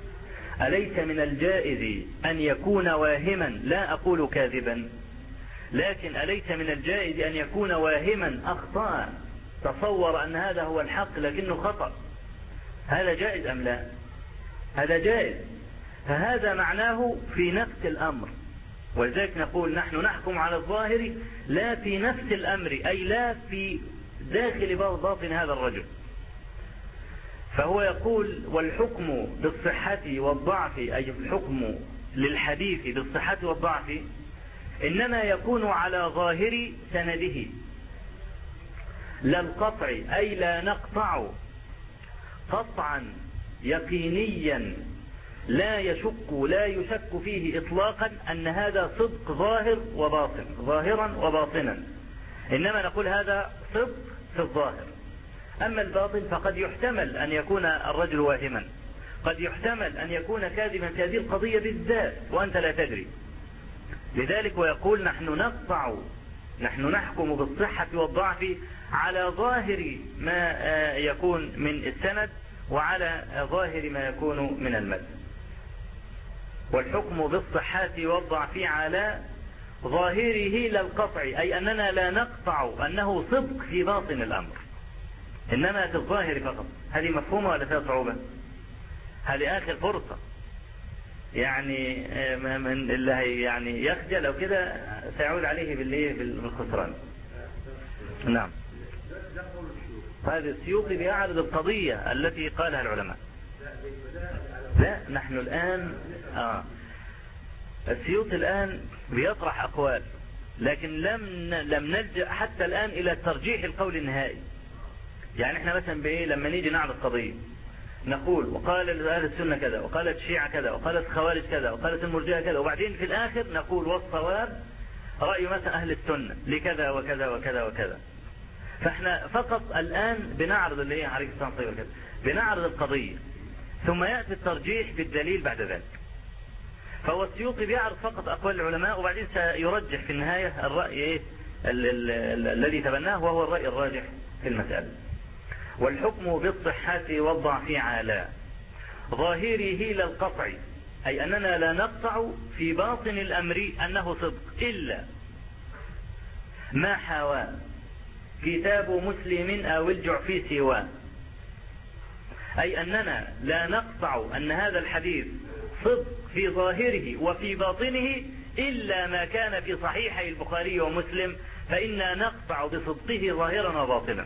Speaker 2: أليس من الجائز أن يكون واهما، لا أقول كاذبا، لكن أليس من الجائز أن يكون واهما أخطأ تصور أن هذا هو الحق لكنه خطأ؟ هذا جائز أم لا؟ هذا جائز. فهذا معناه في نفس الأمر، ولذلك نقول نحن نحكم على الظاهر لا في نفس الأمر، أي لا في داخل باطن هذا الرجل. فهو يقول والحكم بالصحة والضعف، أي الحكم للحديث بالصحة والضعف إنما يكون على ظاهر سنده لا القطع، أي لا نقطع قطعا يقينيا لا يشك فيه إطلاقا أن هذا صدق ظاهر وباطن، ظاهرا وباطنا، إنما نقول هذا صدق في الظاهر. أما الباطن فقد يحتمل أن يكون الرجل واهما، قد يحتمل أن يكون كاذبا في هذه القضية بالذات وأنت لا تدري. لذلك ويقول نحن نحكم بالصحة والضعف على ظاهر ما يكون من السند وعلى ظاهر ما يكون من المتن. والحكم بالصحة والضعف على ظاهره لا القطع، أي أننا لا نقطع أنه صدق في باطن الأمر، إنما في الظاهر فقط. هذه مفهومة ولا فيها صعوبة؟ هذه آخر فرصة، يعني من اللي يعني يخجل أو كده سيعود عليه بالخسران. نعم. هذا السيوطي بيعرض القضية التي قالها العلماء. لا نحن الآن السيوطي الآن بيطرح أقوال، لكن لم نلجأ حتى الآن إلى ترجيح القول النهائي. يعني احنا مثلا بإيه لما نيجي نعرض قضية نقول وقال أهل السنة كذا، وقالت الشيعة كذا، وقالت الخوارج كذا، وقالت المرجئة كذا، وبعدين في الآخر نقول والصواب رأي مثلا أهل السنة لكذا وكذا وكذا وكذا. فاحنا فقط الآن بنعرض اللي هي عليك السلام طيب كذا، بنعرض القضية ثم يأتي الترجيح بالدليل بعد ذلك. فهو السيوطي بيعرض فقط أقوال العلماء وبعدين سيرجح في النهاية الرأي الذي تبناه وهو الرأي الراجح في المسألة. والحكم بالصحة والضعف على ظاهره لا القطع، أي أننا لا نقطع في باطن الأمر أنه صدق إلا ما حوى كتاب مسلم أو الجعفي سواه، أي أننا لا نقطع أن هذا الحديث صدق في ظاهره وفي باطنه إلا ما كان في صحيحي البخاري ومسلم، فإنا نقطع بصدقه ظاهرا وباطنا.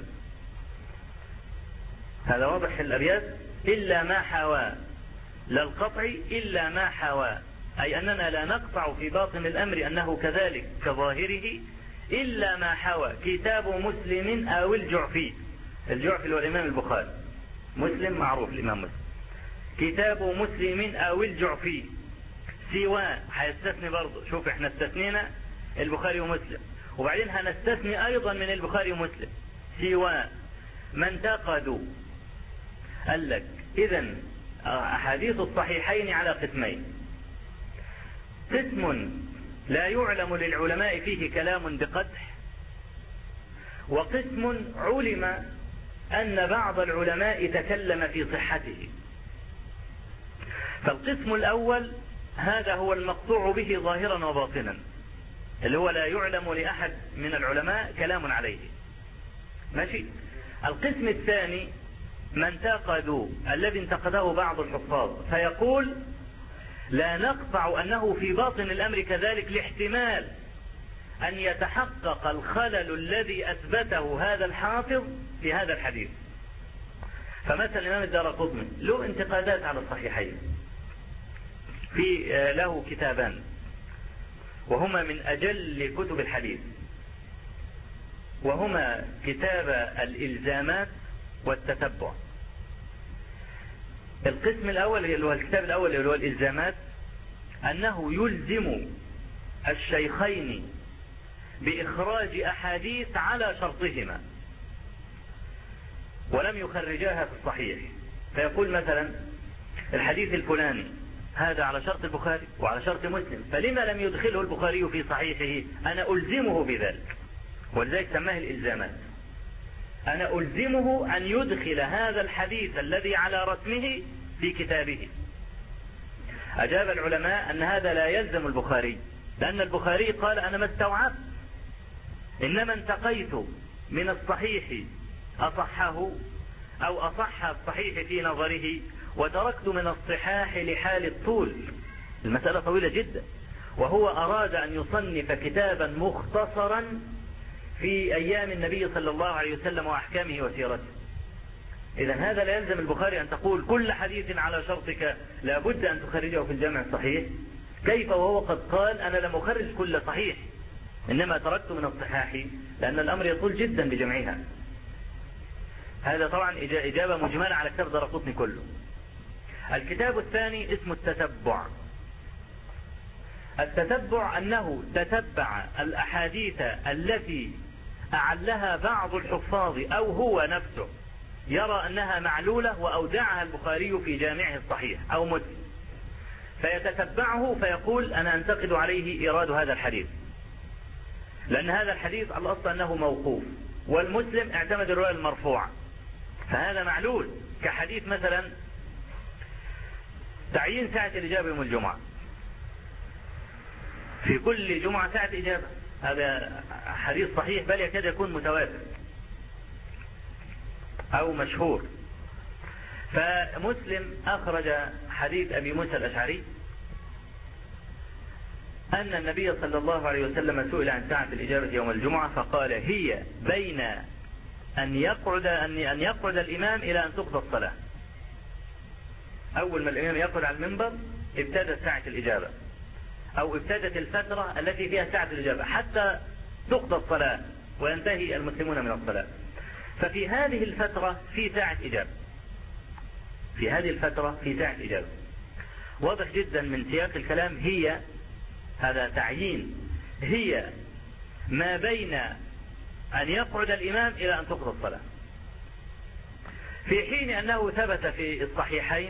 Speaker 2: هذا واضح في الأبيات. إلا ما حوى لا القطع إلا ما حوى، أي أننا لا نقطع في باطن الأمر أنه كذلك كظاهره إلا ما حوى كتاب مسلم أو الجعفي. الجعفي هو الإمام البخاري، مسلم معروف الإمام مسلم. كتاب مسلم أو الجعفي سواء، هيستثني برضه. شوف احنا استثنينا البخاري ومسلم وبعدين هنستثني أيضا من البخاري ومسلم سواء ما انتقدوا. قال لك إذن أحاديث الصحيحين على قسمين: قسم لا يعلم للعلماء فيه كلام بقدح، وقسم علم أن بعض العلماء تكلم في صحته. فالقسم الأول هذا هو المقطوع به ظاهرا وباطنا، اللي هو لا يعلم لأحد من العلماء كلام عليه. ماشي. القسم الثاني ما انتقدوا، الذي انتقده بعض الحفاظ، فيقول لا نقطع أنه في باطن الأمر كذلك لاحتمال أن يتحقق الخلل الذي أثبته هذا الحافظ في هذا الحديث. فمثلا الإمام الدارقطني له انتقادات على الصحيحين، في له كتابان وهما من أجل كتب الحديث، وهما كتاب الإلزامات والتتبع. القسم الأول اللي هو الكتاب الأول اللي هو الإلزامات أنه يلزم الشيخين بإخراج أحاديث على شرطهما ولم يخرجاها في الصحيح. فيقول مثلا الحديث الفلاني هذا على شرط البخاري وعلى شرط مسلم، فلما لم يدخله البخاري في صحيحه؟ أنا ألزمه بذلك، ولذلك سماه الإلزامات. أنا ألزمه أن يدخل هذا الحديث الذي على رسمه في كتابه. أجاب العلماء أن هذا لا يلزم البخاري، لأن البخاري قال أنا ما استوعبت
Speaker 1: إنما انتقيت من الصحيح أصحه أو أصح الصحيح في نظره، وتركت من الصحاح لحال الطول. المسألة طويلة جدا، وهو أراد أن يصنف كتابا مختصرا في أيام النبي صلى الله عليه وسلم وأحكامه وسيرته. إذا هذا لا يلزم البخاري أن تقول كل حديث على شرطك لابد أن تخرجه في الجامع الصحيح. كيف وهو قد قال أنا لم أخرج كل صحيح، إنما تركت من الصحاح لأن الأمر يطول جدا بجمعها. هذا طبعا إجابة مجملة على كتاب الدارقطني كله. الكتاب الثاني اسمه التتبع. التتبع أنه تتبع الأحاديث التي أعلها بعض الحفاظ أو هو نفسه يرى أنها معلولة وأودعها البخاري في جامعه الصحيح أو مسلم، فيتتبعه فيقول أنا أنتقد عليه إيراد هذا الحديث، لأن هذا الحديث على الأصل أنه موقوف، والمسلم اعتمد الرواية المرفوعة، فهذا معلول. كحديث مثلا تعيين ساعة الإجابة يوم الجمعة، في كل جمعة ساعة إجابة، هذا حديث صحيح بل يكاد يكون متواتر أو مشهور. فمسلم أخرج حديث أبي موسى الأشعري أن النبي صلى الله عليه وسلم سئل عن ساعة الإجابة يوم الجمعة فقال هي بين أن يقعد الإمام إلى أن تقضى الصلاة. أول ما الإمام يقعد على المنبر ابتدت ساعة الإجابة، أو ابتدت الفترة التي فيها ساعة الإجابة حتى تقضى الصلاة وينتهي المسلمون من الصلاة. ففي هذه الفترة في ساعة إجابة، في هذه الفترة في ساعة إجابة. واضح جدا من سياق الكلام، هي هذا تعيين، هي ما بين أن يقعد الإمام إلى أن تقضى الصلاة، في حين أنه ثبت في الصحيحين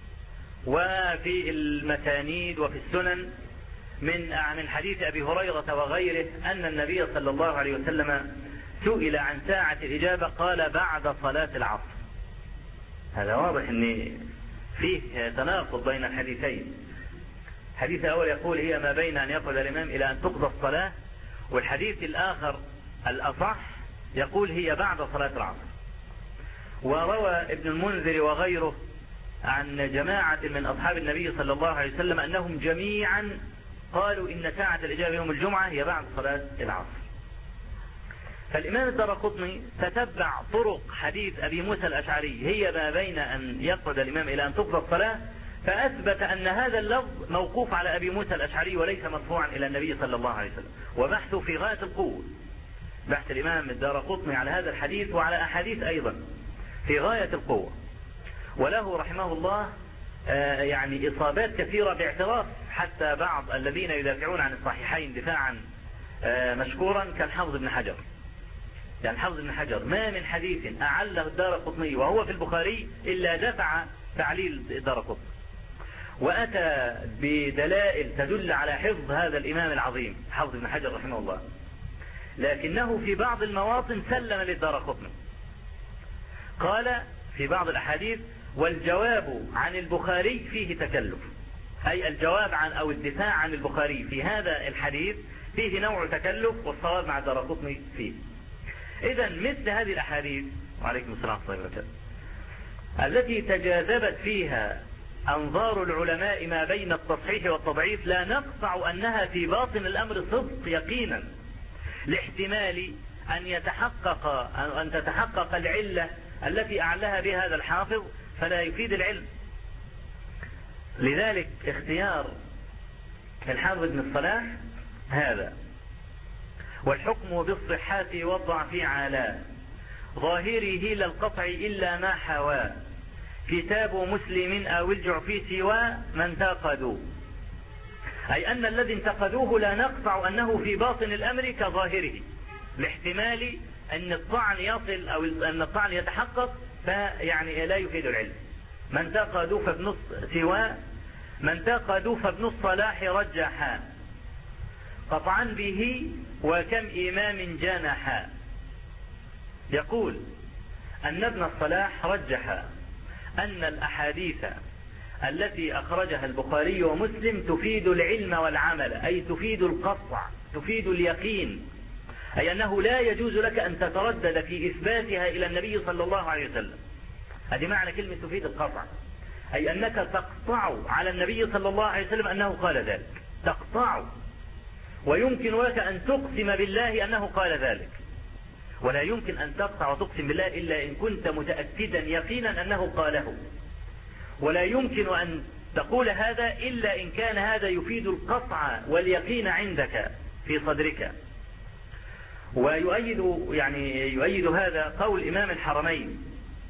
Speaker 1: وفي المسانيد وفي السنن من حديث أبي هريرة وغيره أن النبي صلى الله عليه وسلم سئل عن ساعة الإجابة قال بعد صلاة العصر. هذا واضح أن فيه تناقض بين الحديثين. الحديث الأول يقول هي ما بين أن يقعد الإمام إلى أن تقضى الصلاة، والحديث الآخر الأصح يقول هي بعد صلاة العصر. وروى ابن المنذر وغيره عن جماعة من أصحاب النبي صلى الله عليه وسلم أنهم جميعا قالوا إن ساعة الإجابة يوم الجمعة هي بعد صلاة العصر. فالإمام الدارقطني تتبع طرق حديث أبي موسى الأشعري هي ما بين أن يقعد الإمام إلى أن تقضى الصلاة، فأثبت أن هذا اللفظ موقوف على أبي موسى الأشعري وليس مرفوعا إلى النبي صلى الله عليه وسلم. وبحثه في غاية القوة، بحث الإمام الدارقطني على هذا الحديث وعلى أحاديث أيضا في غاية القوة، وله رحمه الله يعني إصابات كثيرة باعتراف حتى بعض الذين يدافعون عن الصحيحين دفاعا مشكورا كالحافظ بن حجر. يعني الحافظ بن حجر ما من حديث أعله الدارقطني وهو في البخاري إلا دفع تعليل الدارقطني، وأتى بدلائل تدل على حفظ هذا الإمام العظيم حافظ بن حجر رحمه الله، لكنه في بعض المواطن سلم للدارقطني. قال في بعض الأحاديث والجواب عن البخاري فيه تكلف، أي الجواب عن أو الدفاع عن البخاري في هذا الحديث فيه نوع تكلف، والصواب مع الدارقطني فيه. إذا مثل هذه الأحاديث وعليكم السلام ورحمة الله وبركاته التي تجاذبت فيها أنظار العلماء ما بين التصحيح والتضعيف لا نقطع أنها في باطن الأمر صدق يقينا، لاحتمال أن تتحقق العلة التي أعلها بها هذا الحافظ فلا يفيد العلم. لذلك اختيار الحافظ بن الصلاح هذا، والحكم بالصحة والضعف على ظاهره لا القطع إلا ما حوى كتاب مسلم أو الجعفي سوى ما انتقدوا، أي أن الذي انتقدوه لا نقطع أنه في باطن الأمر كظاهره، لاحتمال أن الطعن يصل أو أن الطعن يتحقق فيعني لا يفيد العلم. من انتقدوا فابن الصلاح رجحا قطعا به وكم إمام جنحا. يقول أن ابن الصلاح رجح أن الأحاديث التي أخرجها البخاري ومسلم تفيد العلم والعمل، أي تفيد القطع، تفيد اليقين، أي أنه لا يجوز لك أن تتردد في إثباتها إلى النبي صلى الله عليه وسلم. هذه معنى كلمة تفيد القطع، أي أنك تقطع على النبي صلى الله عليه وسلم أنه قال ذلك، تقطع، ويمكن لك أن تقسم بالله أنه قال ذلك، ولا يمكن أن تقطع وتقسم بالله إلا إن كنت متأكدا يقينا أنه قاله، ولا يمكن أن تقول هذا إلا إن كان هذا يفيد القطع واليقين عندك في صدرك. ويؤيد هذا قول إمام الحرمين،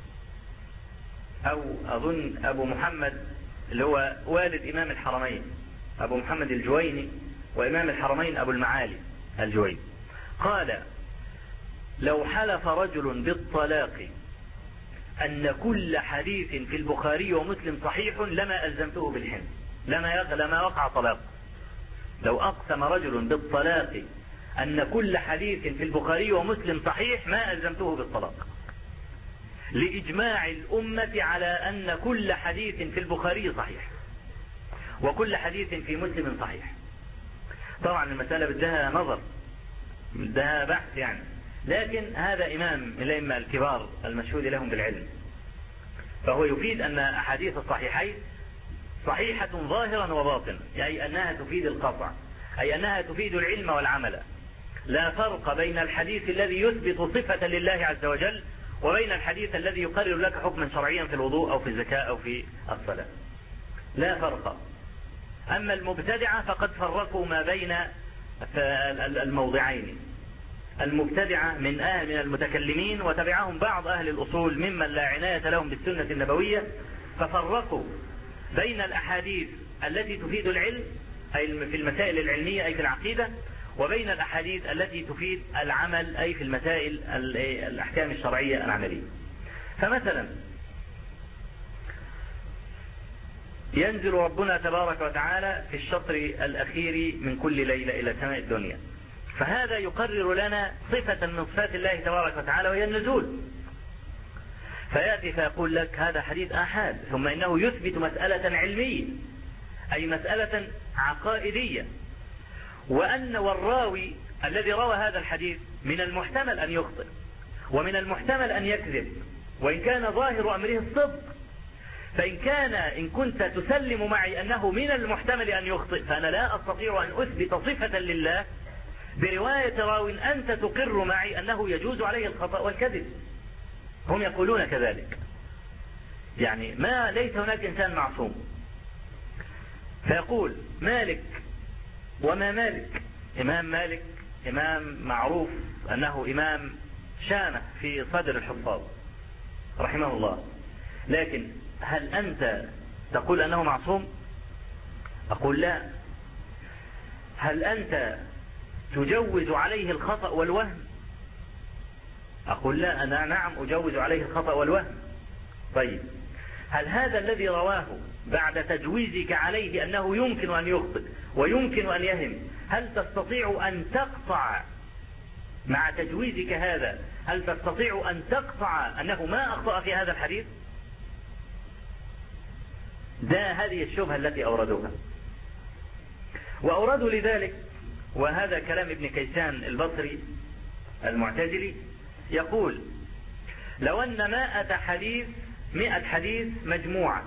Speaker 1: أو أظن أبو محمد اللي هو والد إمام الحرمين، أبو محمد الجويني، وإمام الحرمين أبو المعالي الجويني، قال: لو حلف رجل بالطلاق أن كل حديث في البخاري ومسلم صحيح لما ألزمته بالحنث، لما وقع طلاق. لو أقسم رجل بالطلاق أن كل حديث في البخاري ومسلم صحيح ما ألزمته بالطلاق، لإجماع الأمة على أن كل حديث في البخاري صحيح وكل حديث في مسلم صحيح. طبعا المسألة بدها نظر، بدها بحث يعني، لكن هذا إمام من الأئمة الكبار المشهود لهم بالعلم، فهو يفيد أن أحاديث الصحيحين صحيحة ظاهرا وباطنا، أي أنها تفيد القطع، أي أنها تفيد العلم والعمل. لا فرق بين الحديث الذي يثبت صفة لله عز وجل وبين الحديث الذي يقرر لك حكما شرعيا في الوضوء أو في الزكاة أو في الصلاة، لا فرق. أما المبتدعة فقد فرقوا ما بين الموضعين، المبتدعة من المتكلمين، وتبعهم بعض أهل الأصول ممن لا عناية لهم بالسنة النبوية، ففرقوا بين الأحاديث التي تفيد العلم أي في المسائل العلمية أي في العقيدة، وبين الأحاديث التي تفيد العمل أي في المسائل الأحكام الشرعية العملية. فمثلا ينزل ربنا تبارك وتعالى في الشطر الأخير من كل ليلة إلى سماء الدنيا، فهذا يقرر لنا صفة من صفات الله تبارك وتعالى وهي النزول، فيأتي فيقول لك هذا حديث آحاد، ثم إنه يثبت مسألة علمية أي مسألة عقائدية، والراوي الذي روى هذا الحديث من المحتمل أن يخطئ ومن المحتمل أن يكذب، وإن كان ظاهر أمره الصدق، إن كنت تسلم معي أنه من المحتمل أن يخطئ، فأنا لا أستطيع أن أثبت صفة لله برواية راو أنت تقر معي أنه يجوز عليه الخطأ والكذب. هم يقولون كذلك، يعني ليس هناك إنسان معصوم. فيقول مالك، وما مالك؟ إمام مالك إمام معروف أنه إمام شامة في صدر الحفاظ رحمه الله، لكن هل أنت تقول أنه معصوم؟ أقول لا. هل أنت تجوز عليه الخطأ والوهم؟ أقول لا، أنا نعم أجوز عليه الخطأ والوهم. طيب، هل هذا الذي رواه بعد تجويزك عليه أنه يمكن أن يخطئ ويمكن أن يهم، هل تستطيع أن تقطع مع تجويزك هذا، هل تستطيع أن تقطع أنه ما أخطأ في هذا الحديث؟ هذه الشبهة التي أوردوها، وأوردوا لذلك، وهذا كلام ابن كيسان البصري المعتزلي، يقول: لو أن 100 حديث مجموعة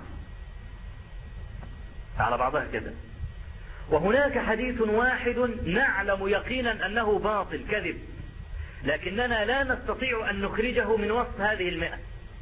Speaker 1: على بعضها كذا، وهناك حديث واحد نعلم يقينا أنه باطل كذب، لكننا لا نستطيع أن نخرجه من وسط هذه 100،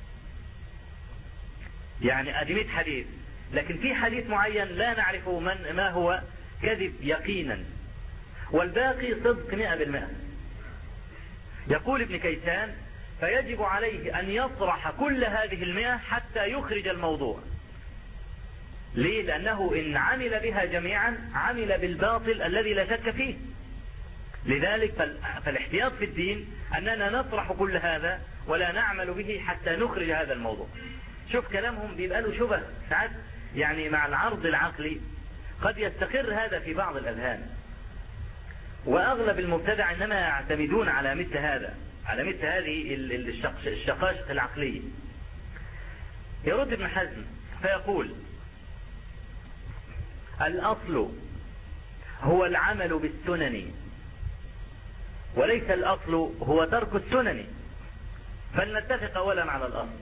Speaker 1: يعني أدي 100 حديث، لكن في حديث معين لا نعرف ما هو كذب يقينا، والباقي صدق 100%. يقول ابن كيسان: فيجب عليه أن يطرح كل هذه 100 حتى يخرج الموضوع. ليه؟ لأنه إن عمل بها جميعا عمل بالباطل الذي لا شك فيه. لذلك فالاحتياط في الدين أننا نطرح كل هذا ولا نعمل به حتى نخرج هذا الموضوع. شوف كلامهم بيبقى له شبه ساعات، يعني مع العرض العقلي قد يستقر هذا في بعض الأذهان، وأغلب المبتدع إنما يعتمدون على مثل هذا، على مثل هذه الشقاشق العقلية. يرد ابن حزم فيقول: الأصل هو العمل بالسنن وليس الأصل هو ترك السنن. فلنتفق أولا على الأصل.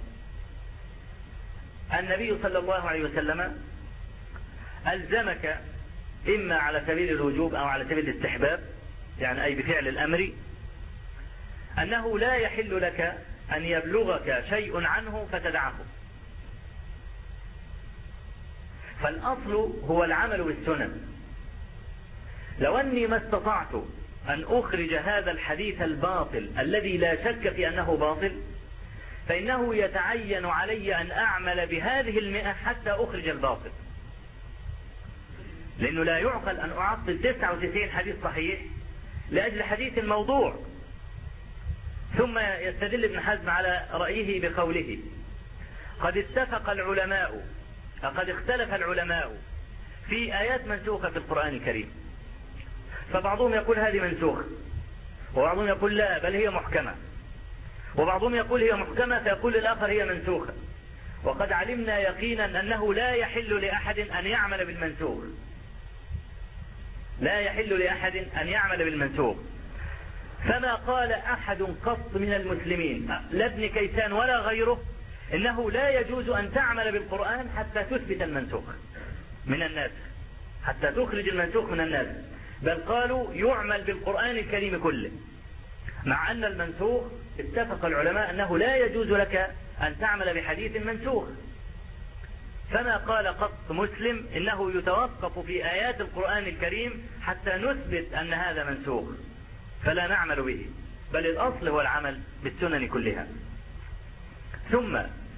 Speaker 1: النبي صلى الله عليه وسلم ألزمك إما على سبيل الوجوب أو على سبيل الاستحباب، يعني أي بفعل الأمر، أنه لا يحل لك أن يبلغك شيء عنه فتدعه. فالأصل هو العمل بالسنن. لو أني ما استطعت أن أخرج هذا الحديث الباطل الذي لا شك في أنه باطل، فإنه يتعين علي أن أعمل بهذه 100 حتى أخرج الباطل، لأنه لا يعقل أن أعطل 99 حديث صحيح لأجل حديث موضوع. ثم يستدل ابن حزم على رأيه بقوله: قد اتفق العلماء، قد اختلف العلماء في آيات منسوخة في القرآن الكريم، فبعضهم يقول هذه منسوخة، وبعضهم يقول لا بل هي محكمة، وبعضهم يقول هي محكمة فيقول الآخر هي منسوخة. وقد علمنا يقينا أنه لا يحل لأحد أن يعمل بالمنسوخ، لا يحل لأحد أن يعمل بالمنسوخ. فما قال أحد قط من المسلمين، لا ابن كيسان ولا غيره، إنه لا يجوز أن تعمل بالقرآن حتى تثبت المنسوخ من الناس، حتى تخرج المنسوخ من الناس، بل قالوا يعمل بالقرآن الكريم كله، مع أن المنسوخ اتفق العلماء أنه لا يجوز لك أن تعمل بحديث منسوخ. فما قال قط مسلم إنه يتوقف في آيات القرآن الكريم حتى نثبت أن هذا منسوخ فلا نعمل به، بل الأصل هو العمل بالسنن كلها. ثم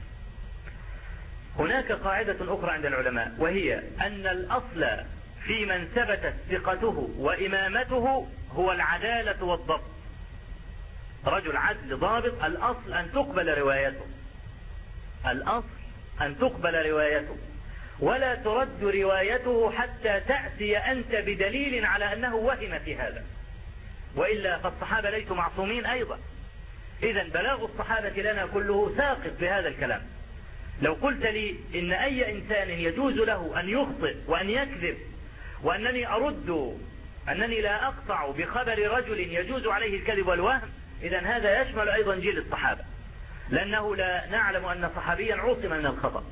Speaker 1: هناك قاعدة أخرى عند العلماء، وهي أن الأصل في من ثبتت ثقته وإمامته هو العدالة والضبط. رجل عدل ضابط الأصل أن تقبل روايته، الأصل أن تقبل روايته، ولا ترد روايته حتى تأتي أنت بدليل على أنه وهم في هذا، وإلا فالصحابة ليسوا معصومين أيضا. إذن بلاغ الصحابة لنا كله ساقط بهذا الكلام. لو قلت لي إن أي إنسان يجوز له أن يخطئ وأن يكذب، وأنني أرد، أنني لا أقطع بخبر رجل يجوز عليه الكذب والوهم، إذن هذا يشمل أيضا جيل الصحابة، لأنه لا نعلم أن صحابيا عصم من الخطأ.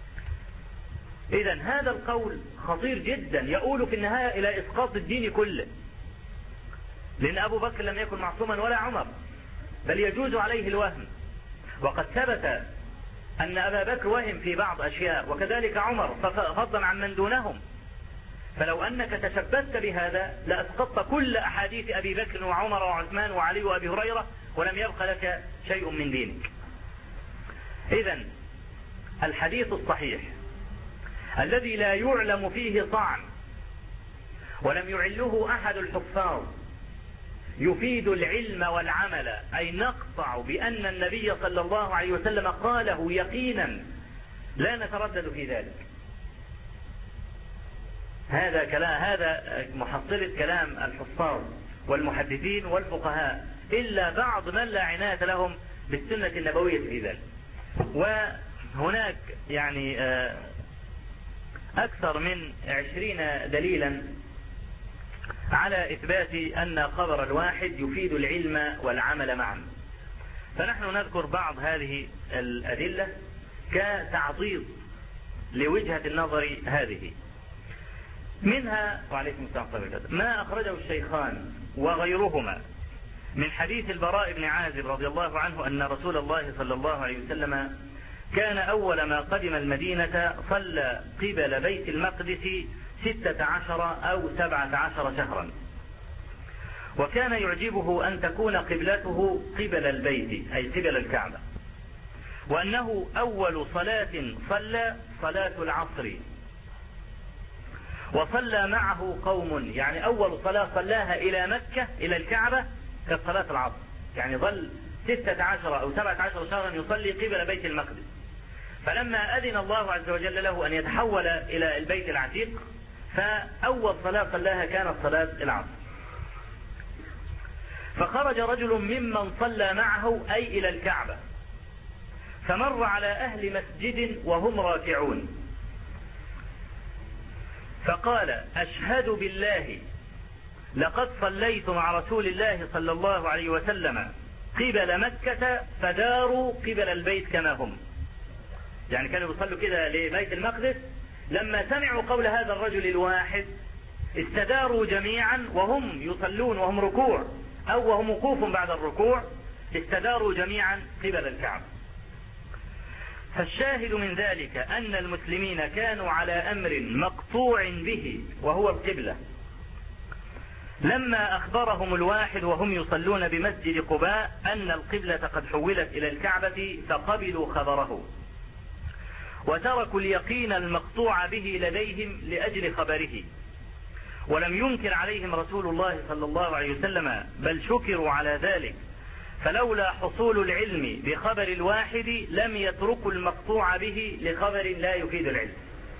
Speaker 1: إذن هذا القول خطير جدا، يؤول في النهاية إلى إسقاط الدين كله، لأن أبو بكر لم يكن معصوما ولا عمر، بل يجوز عليه الوهم، وقد ثبت أن أبا بكر وهم في بعض أشياء، وكذلك عمر، فضلا عن من دونهم. فلو أنك تشبثت بهذا لأسقطت كل أحاديث أبي بكر وعمر وعثمان وعلي وأبي هريرة، ولم يبق لك شيء من دينك. إذن الحديث الصحيح الذي لا يعلم فيه طعن ولم يعله أحد الحفاظ يفيد العلم والعمل، أي نقطع بأن النبي صلى الله عليه وسلم قاله يقينا لا نتردد في ذلك. هذا كلام، هذا محصلة كلام الحفاظ والمحدثين والفقهاء، إلا بعض من لا عناية لهم بالسنة النبوية في ذلك. وهناك يعني أكثر من 20 دليلا على إثبات أن خبر الواحد يفيد العلم والعمل معا. فنحن نذكر بعض هذه الأدلة كتعضيد لوجهة النظر هذه. منها وعليكم السلام ما أخرجه الشيخان وغيرهما من حديث البراء بن عازب رضي الله عنه أن رسول الله صلى الله عليه وسلم كان أول ما قدم المدينة صلى قبل بيت المقدس 16 أو 17 شهرا، وكان يعجبه أن تكون قبلته قبل البيت أي قبل الكعبة، وأنه أول صلاة صلى صلاة العصر، وصلى معه قوم، يعني أول صلاة صلاها إلى مكة إلى الكعبة كانت صلاة العصر، يعني ظل 16 أو 17 شهرا يصلي قبل بيت المقدس. فلما أذن الله عز وجل له أن يتحول إلى البيت العتيق، فأول صلاة صلاها كانت صلاة العصر. فخرج رجل ممن صلى معه أي إلى الكعبة، فمر على أهل مسجد وهم راكعون، فقال: أشهد بالله لقد صليت مع رسول الله صلى الله عليه وسلم قبل مكة فداروا قبل البيت كما هم. يعني كانوا يصلوا كده لبيت المقدس، لما سمعوا قول هذا الرجل الواحد استداروا جميعا وهم يصلون وهم ركوع أو وهم وقوف بعد الركوع، استداروا جميعا قبل الكعبة. فالشاهد من ذلك أن المسلمين كانوا على أمر مقطوع به وهو القبلة. لما أخبرهم الواحد وهم يصلون بمسجد قباء أن القبلة قد حولت إلى الكعبة فقبلوا خبره وتركوا اليقين المقطوع به لديهم لأجل خبره، ولم ينكر عليهم رسول الله صلى الله عليه وسلم بل شكروا على ذلك، فلولا حصول العلم بخبر الواحد لم يتركوا المقطوع به لخبر لا يفيد العلم.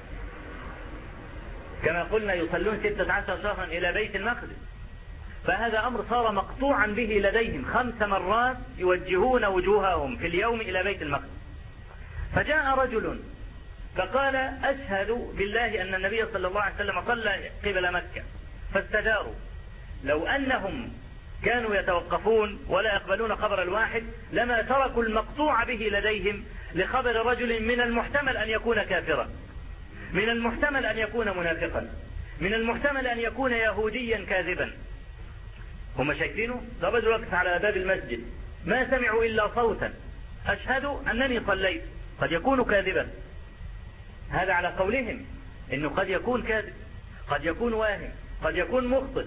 Speaker 1: كما قلنا يصلون 16 شهرا إلى بيت المقدس، فهذا أمر صار مقطوعا به لديهم 5 مرات يوجهون وجوههم في اليوم إلى بيت المقدس. فجاء رجل فقال أشهد بالله أن النبي صلى الله عليه وسلم صلى قبل مكة فاستداروا. لو أنهم كانوا يتوقفون ولا يقبلون خبر الواحد لما تركوا المقطوع به لديهم لخبر رجل من المحتمل أن يكون كافرا، من المحتمل أن يكون منافقا، من المحتمل أن يكون يهوديا كاذبا. هم شايفينه ده رجل وقف على باب المسجد ما سمعوا إلا صوتا أشهد أنني صليت، قد يكون كاذبا. هذا على قولهم إنه قد يكون كاذب، قد يكون واهم، قد يكون مخطئ.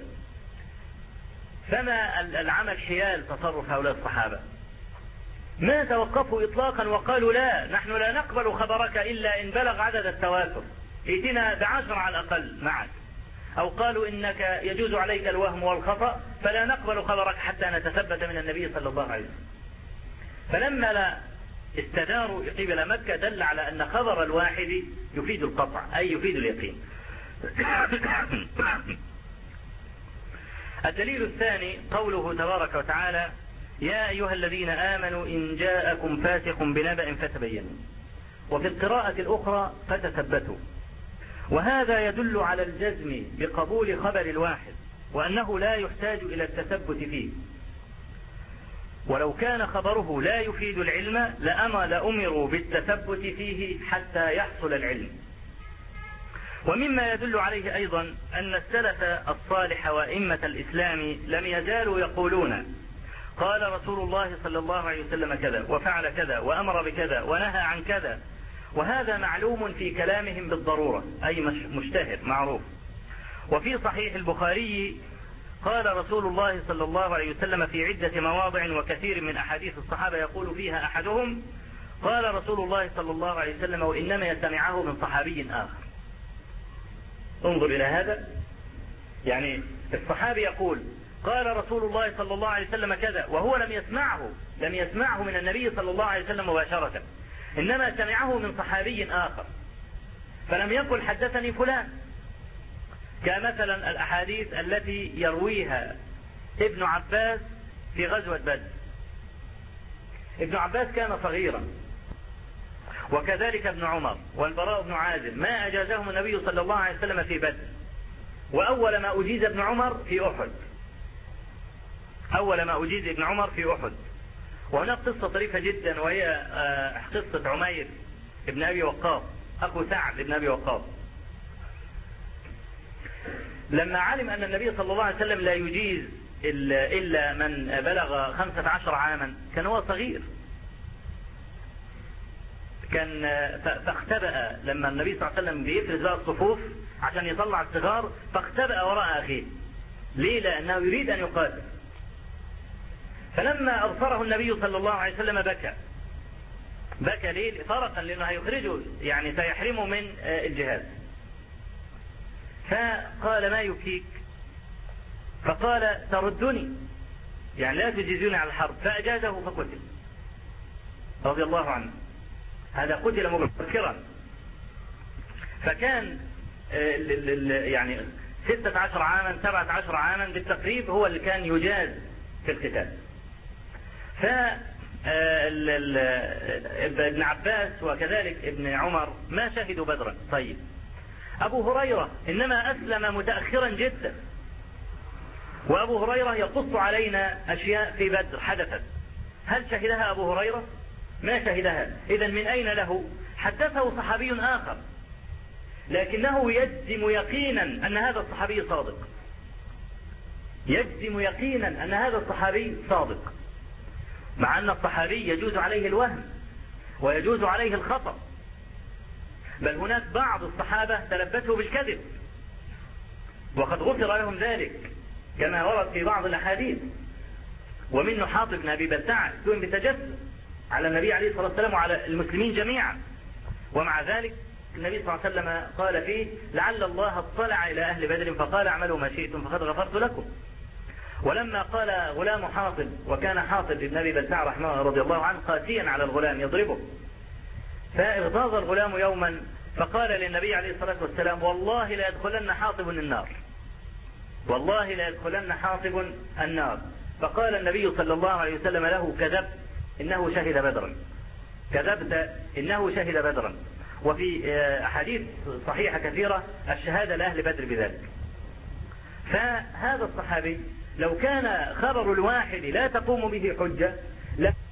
Speaker 1: فما العمل حيال تصرف هؤلاء الصحابة؟ ما توقفوا إطلاقا وقالوا لا، نحن لا نقبل خبرك إلا إن بلغ عدد التواتر، ائتنا ب10 على الأقل معك. أو قالوا إنك يجوز عليك الوهم والخطأ فلا نقبل خبرك حتى نتثبت من النبي صلى الله عليه وسلم. فلما لا استداروا قبل مكة دل على أن خبر الواحد يفيد القطع أي يفيد اليقين. الدليل الثاني قوله تبارك وتعالى يا أيها الذين آمنوا إن جاءكم فاسق بنبأ فتبينوا، وفي القراءة الأخرى فتثبتوا. وهذا يدل على الجزم بقبول خبر الواحد وأنه لا يحتاج إلى التثبت فيه، ولو كان خبره لا يفيد العلم لأمروا بالتثبت فيه حتى يحصل العلم. ومما يدل عليه أيضا أن السلف الصالح وأئمة الإسلام لم يزالوا يقولون قال رسول الله صلى الله عليه وسلم كذا وفعل كذا وأمر بكذا ونهى عن كذا، وهذا معلوم في كلامهم بالضرورة أي مشتهر معروف. وفي صحيح البخاري قال رسول الله صلى الله عليه وسلم في عدة مواضع وكثير من أحاديث الصحابة يقول فيها أحدهم قال رسول الله صلى الله عليه وسلم وإنما سمعه من صحابي آخر. انظر إلى هذا، يعني الصحابي يقول قال رسول الله صلى الله عليه وسلم كذا وهو لم يسمعه من النبي صلى الله عليه وسلم مباشرة، إنما سمعه من صحابي آخر، فلم يقل حدثني فلان. كمثلا الأحاديث التي يرويها ابن عباس في غزوة بدر. ابن عباس كان صغيرا، وكذلك ابن عمر والبراء بن عازب ما أجازهم النبي صلى الله عليه وسلم في بدر، وأول ما أجيز ابن عمر في أحد، أول ما أجيز ابن عمر في أحد. وهناك قصة طريفة جدا وهي قصة عمير ابن أبي وقاص أخو سعد ابن أبي وقاص. لما علم أن النبي صلى الله عليه وسلم لا يجيز إلا من بلغ 15 عاما، كان هو صغير، كان فاختبأ لما النبي صلى الله عليه وسلم بيفرز بقى الصفوف عشان يطلع الصغار، فاختبأ وراء أخيه. ليه؟ لأنه يريد أن يقاتل. فلما أبصره النبي صلى الله عليه وسلم بكى ليه؟ فرقا لأنه هيخرجه، يعني سيحرمه من الجهاد. فقال ما يبكيك؟ فقال تردني، يعني لا تجيزوني على الحرب. فأجازه فقتل رضي الله عنه. هذا قتل مبكرا. فكان يعني 16 عاما 17 عاما بالتقريب هو اللي كان يجاز في القتال. ابن عباس وكذلك ابن عمر ما شهدوا بدرا. طيب أبو هريرة إنما أسلم متأخرا جدا، وأبو هريرة يقص علينا أشياء في بدر حدثت، هل شهدها أبو هريرة؟ ما شهدها. إذا من أين له؟ حدثه صحابي آخر، لكنه يجزم يقينا أن هذا الصحابي صادق، يجزم يقينا أن هذا الصحابي صادق، مع أن الصحابي يجوز عليه الوهم ويجوز عليه الخطأ، بل هناك بعض الصحابة تلبسوا بالكذب وقد غفر لهم ذلك كما ورد في بعض الأحاديث، ومنه حاطب بن أبي بلتعة اتهم بتجسس على النبي عليه الصلاة والسلام وعلى المسلمين جميعا، ومع ذلك النبي صلى الله عليه وسلم قال فيه لعل الله اطلع إلى أهل بدر فقال اعملوا ما شئتم فقد غفرت لكم. ولما قال غلام حاطب، وكان حاطب بن أبي بلتعة رحمه رضي الله عنه قاسيا على الغلام يضربه، فاغتاظ الغلام يوما فقال للنبي عليه الصلاة والسلام والله لا يدخلن حاطب النار، والله لا يدخلن حاطب النار. فقال النبي صلى الله عليه وسلم له كذبت إنه شهد بدرا، كذبت إنه شهد بدرا. وفي أحاديث صحيحة كثيرة الشهادة لأهل بدر بذلك. فهذا الصحابي لو كان خبر الواحد لا تقوم به حجة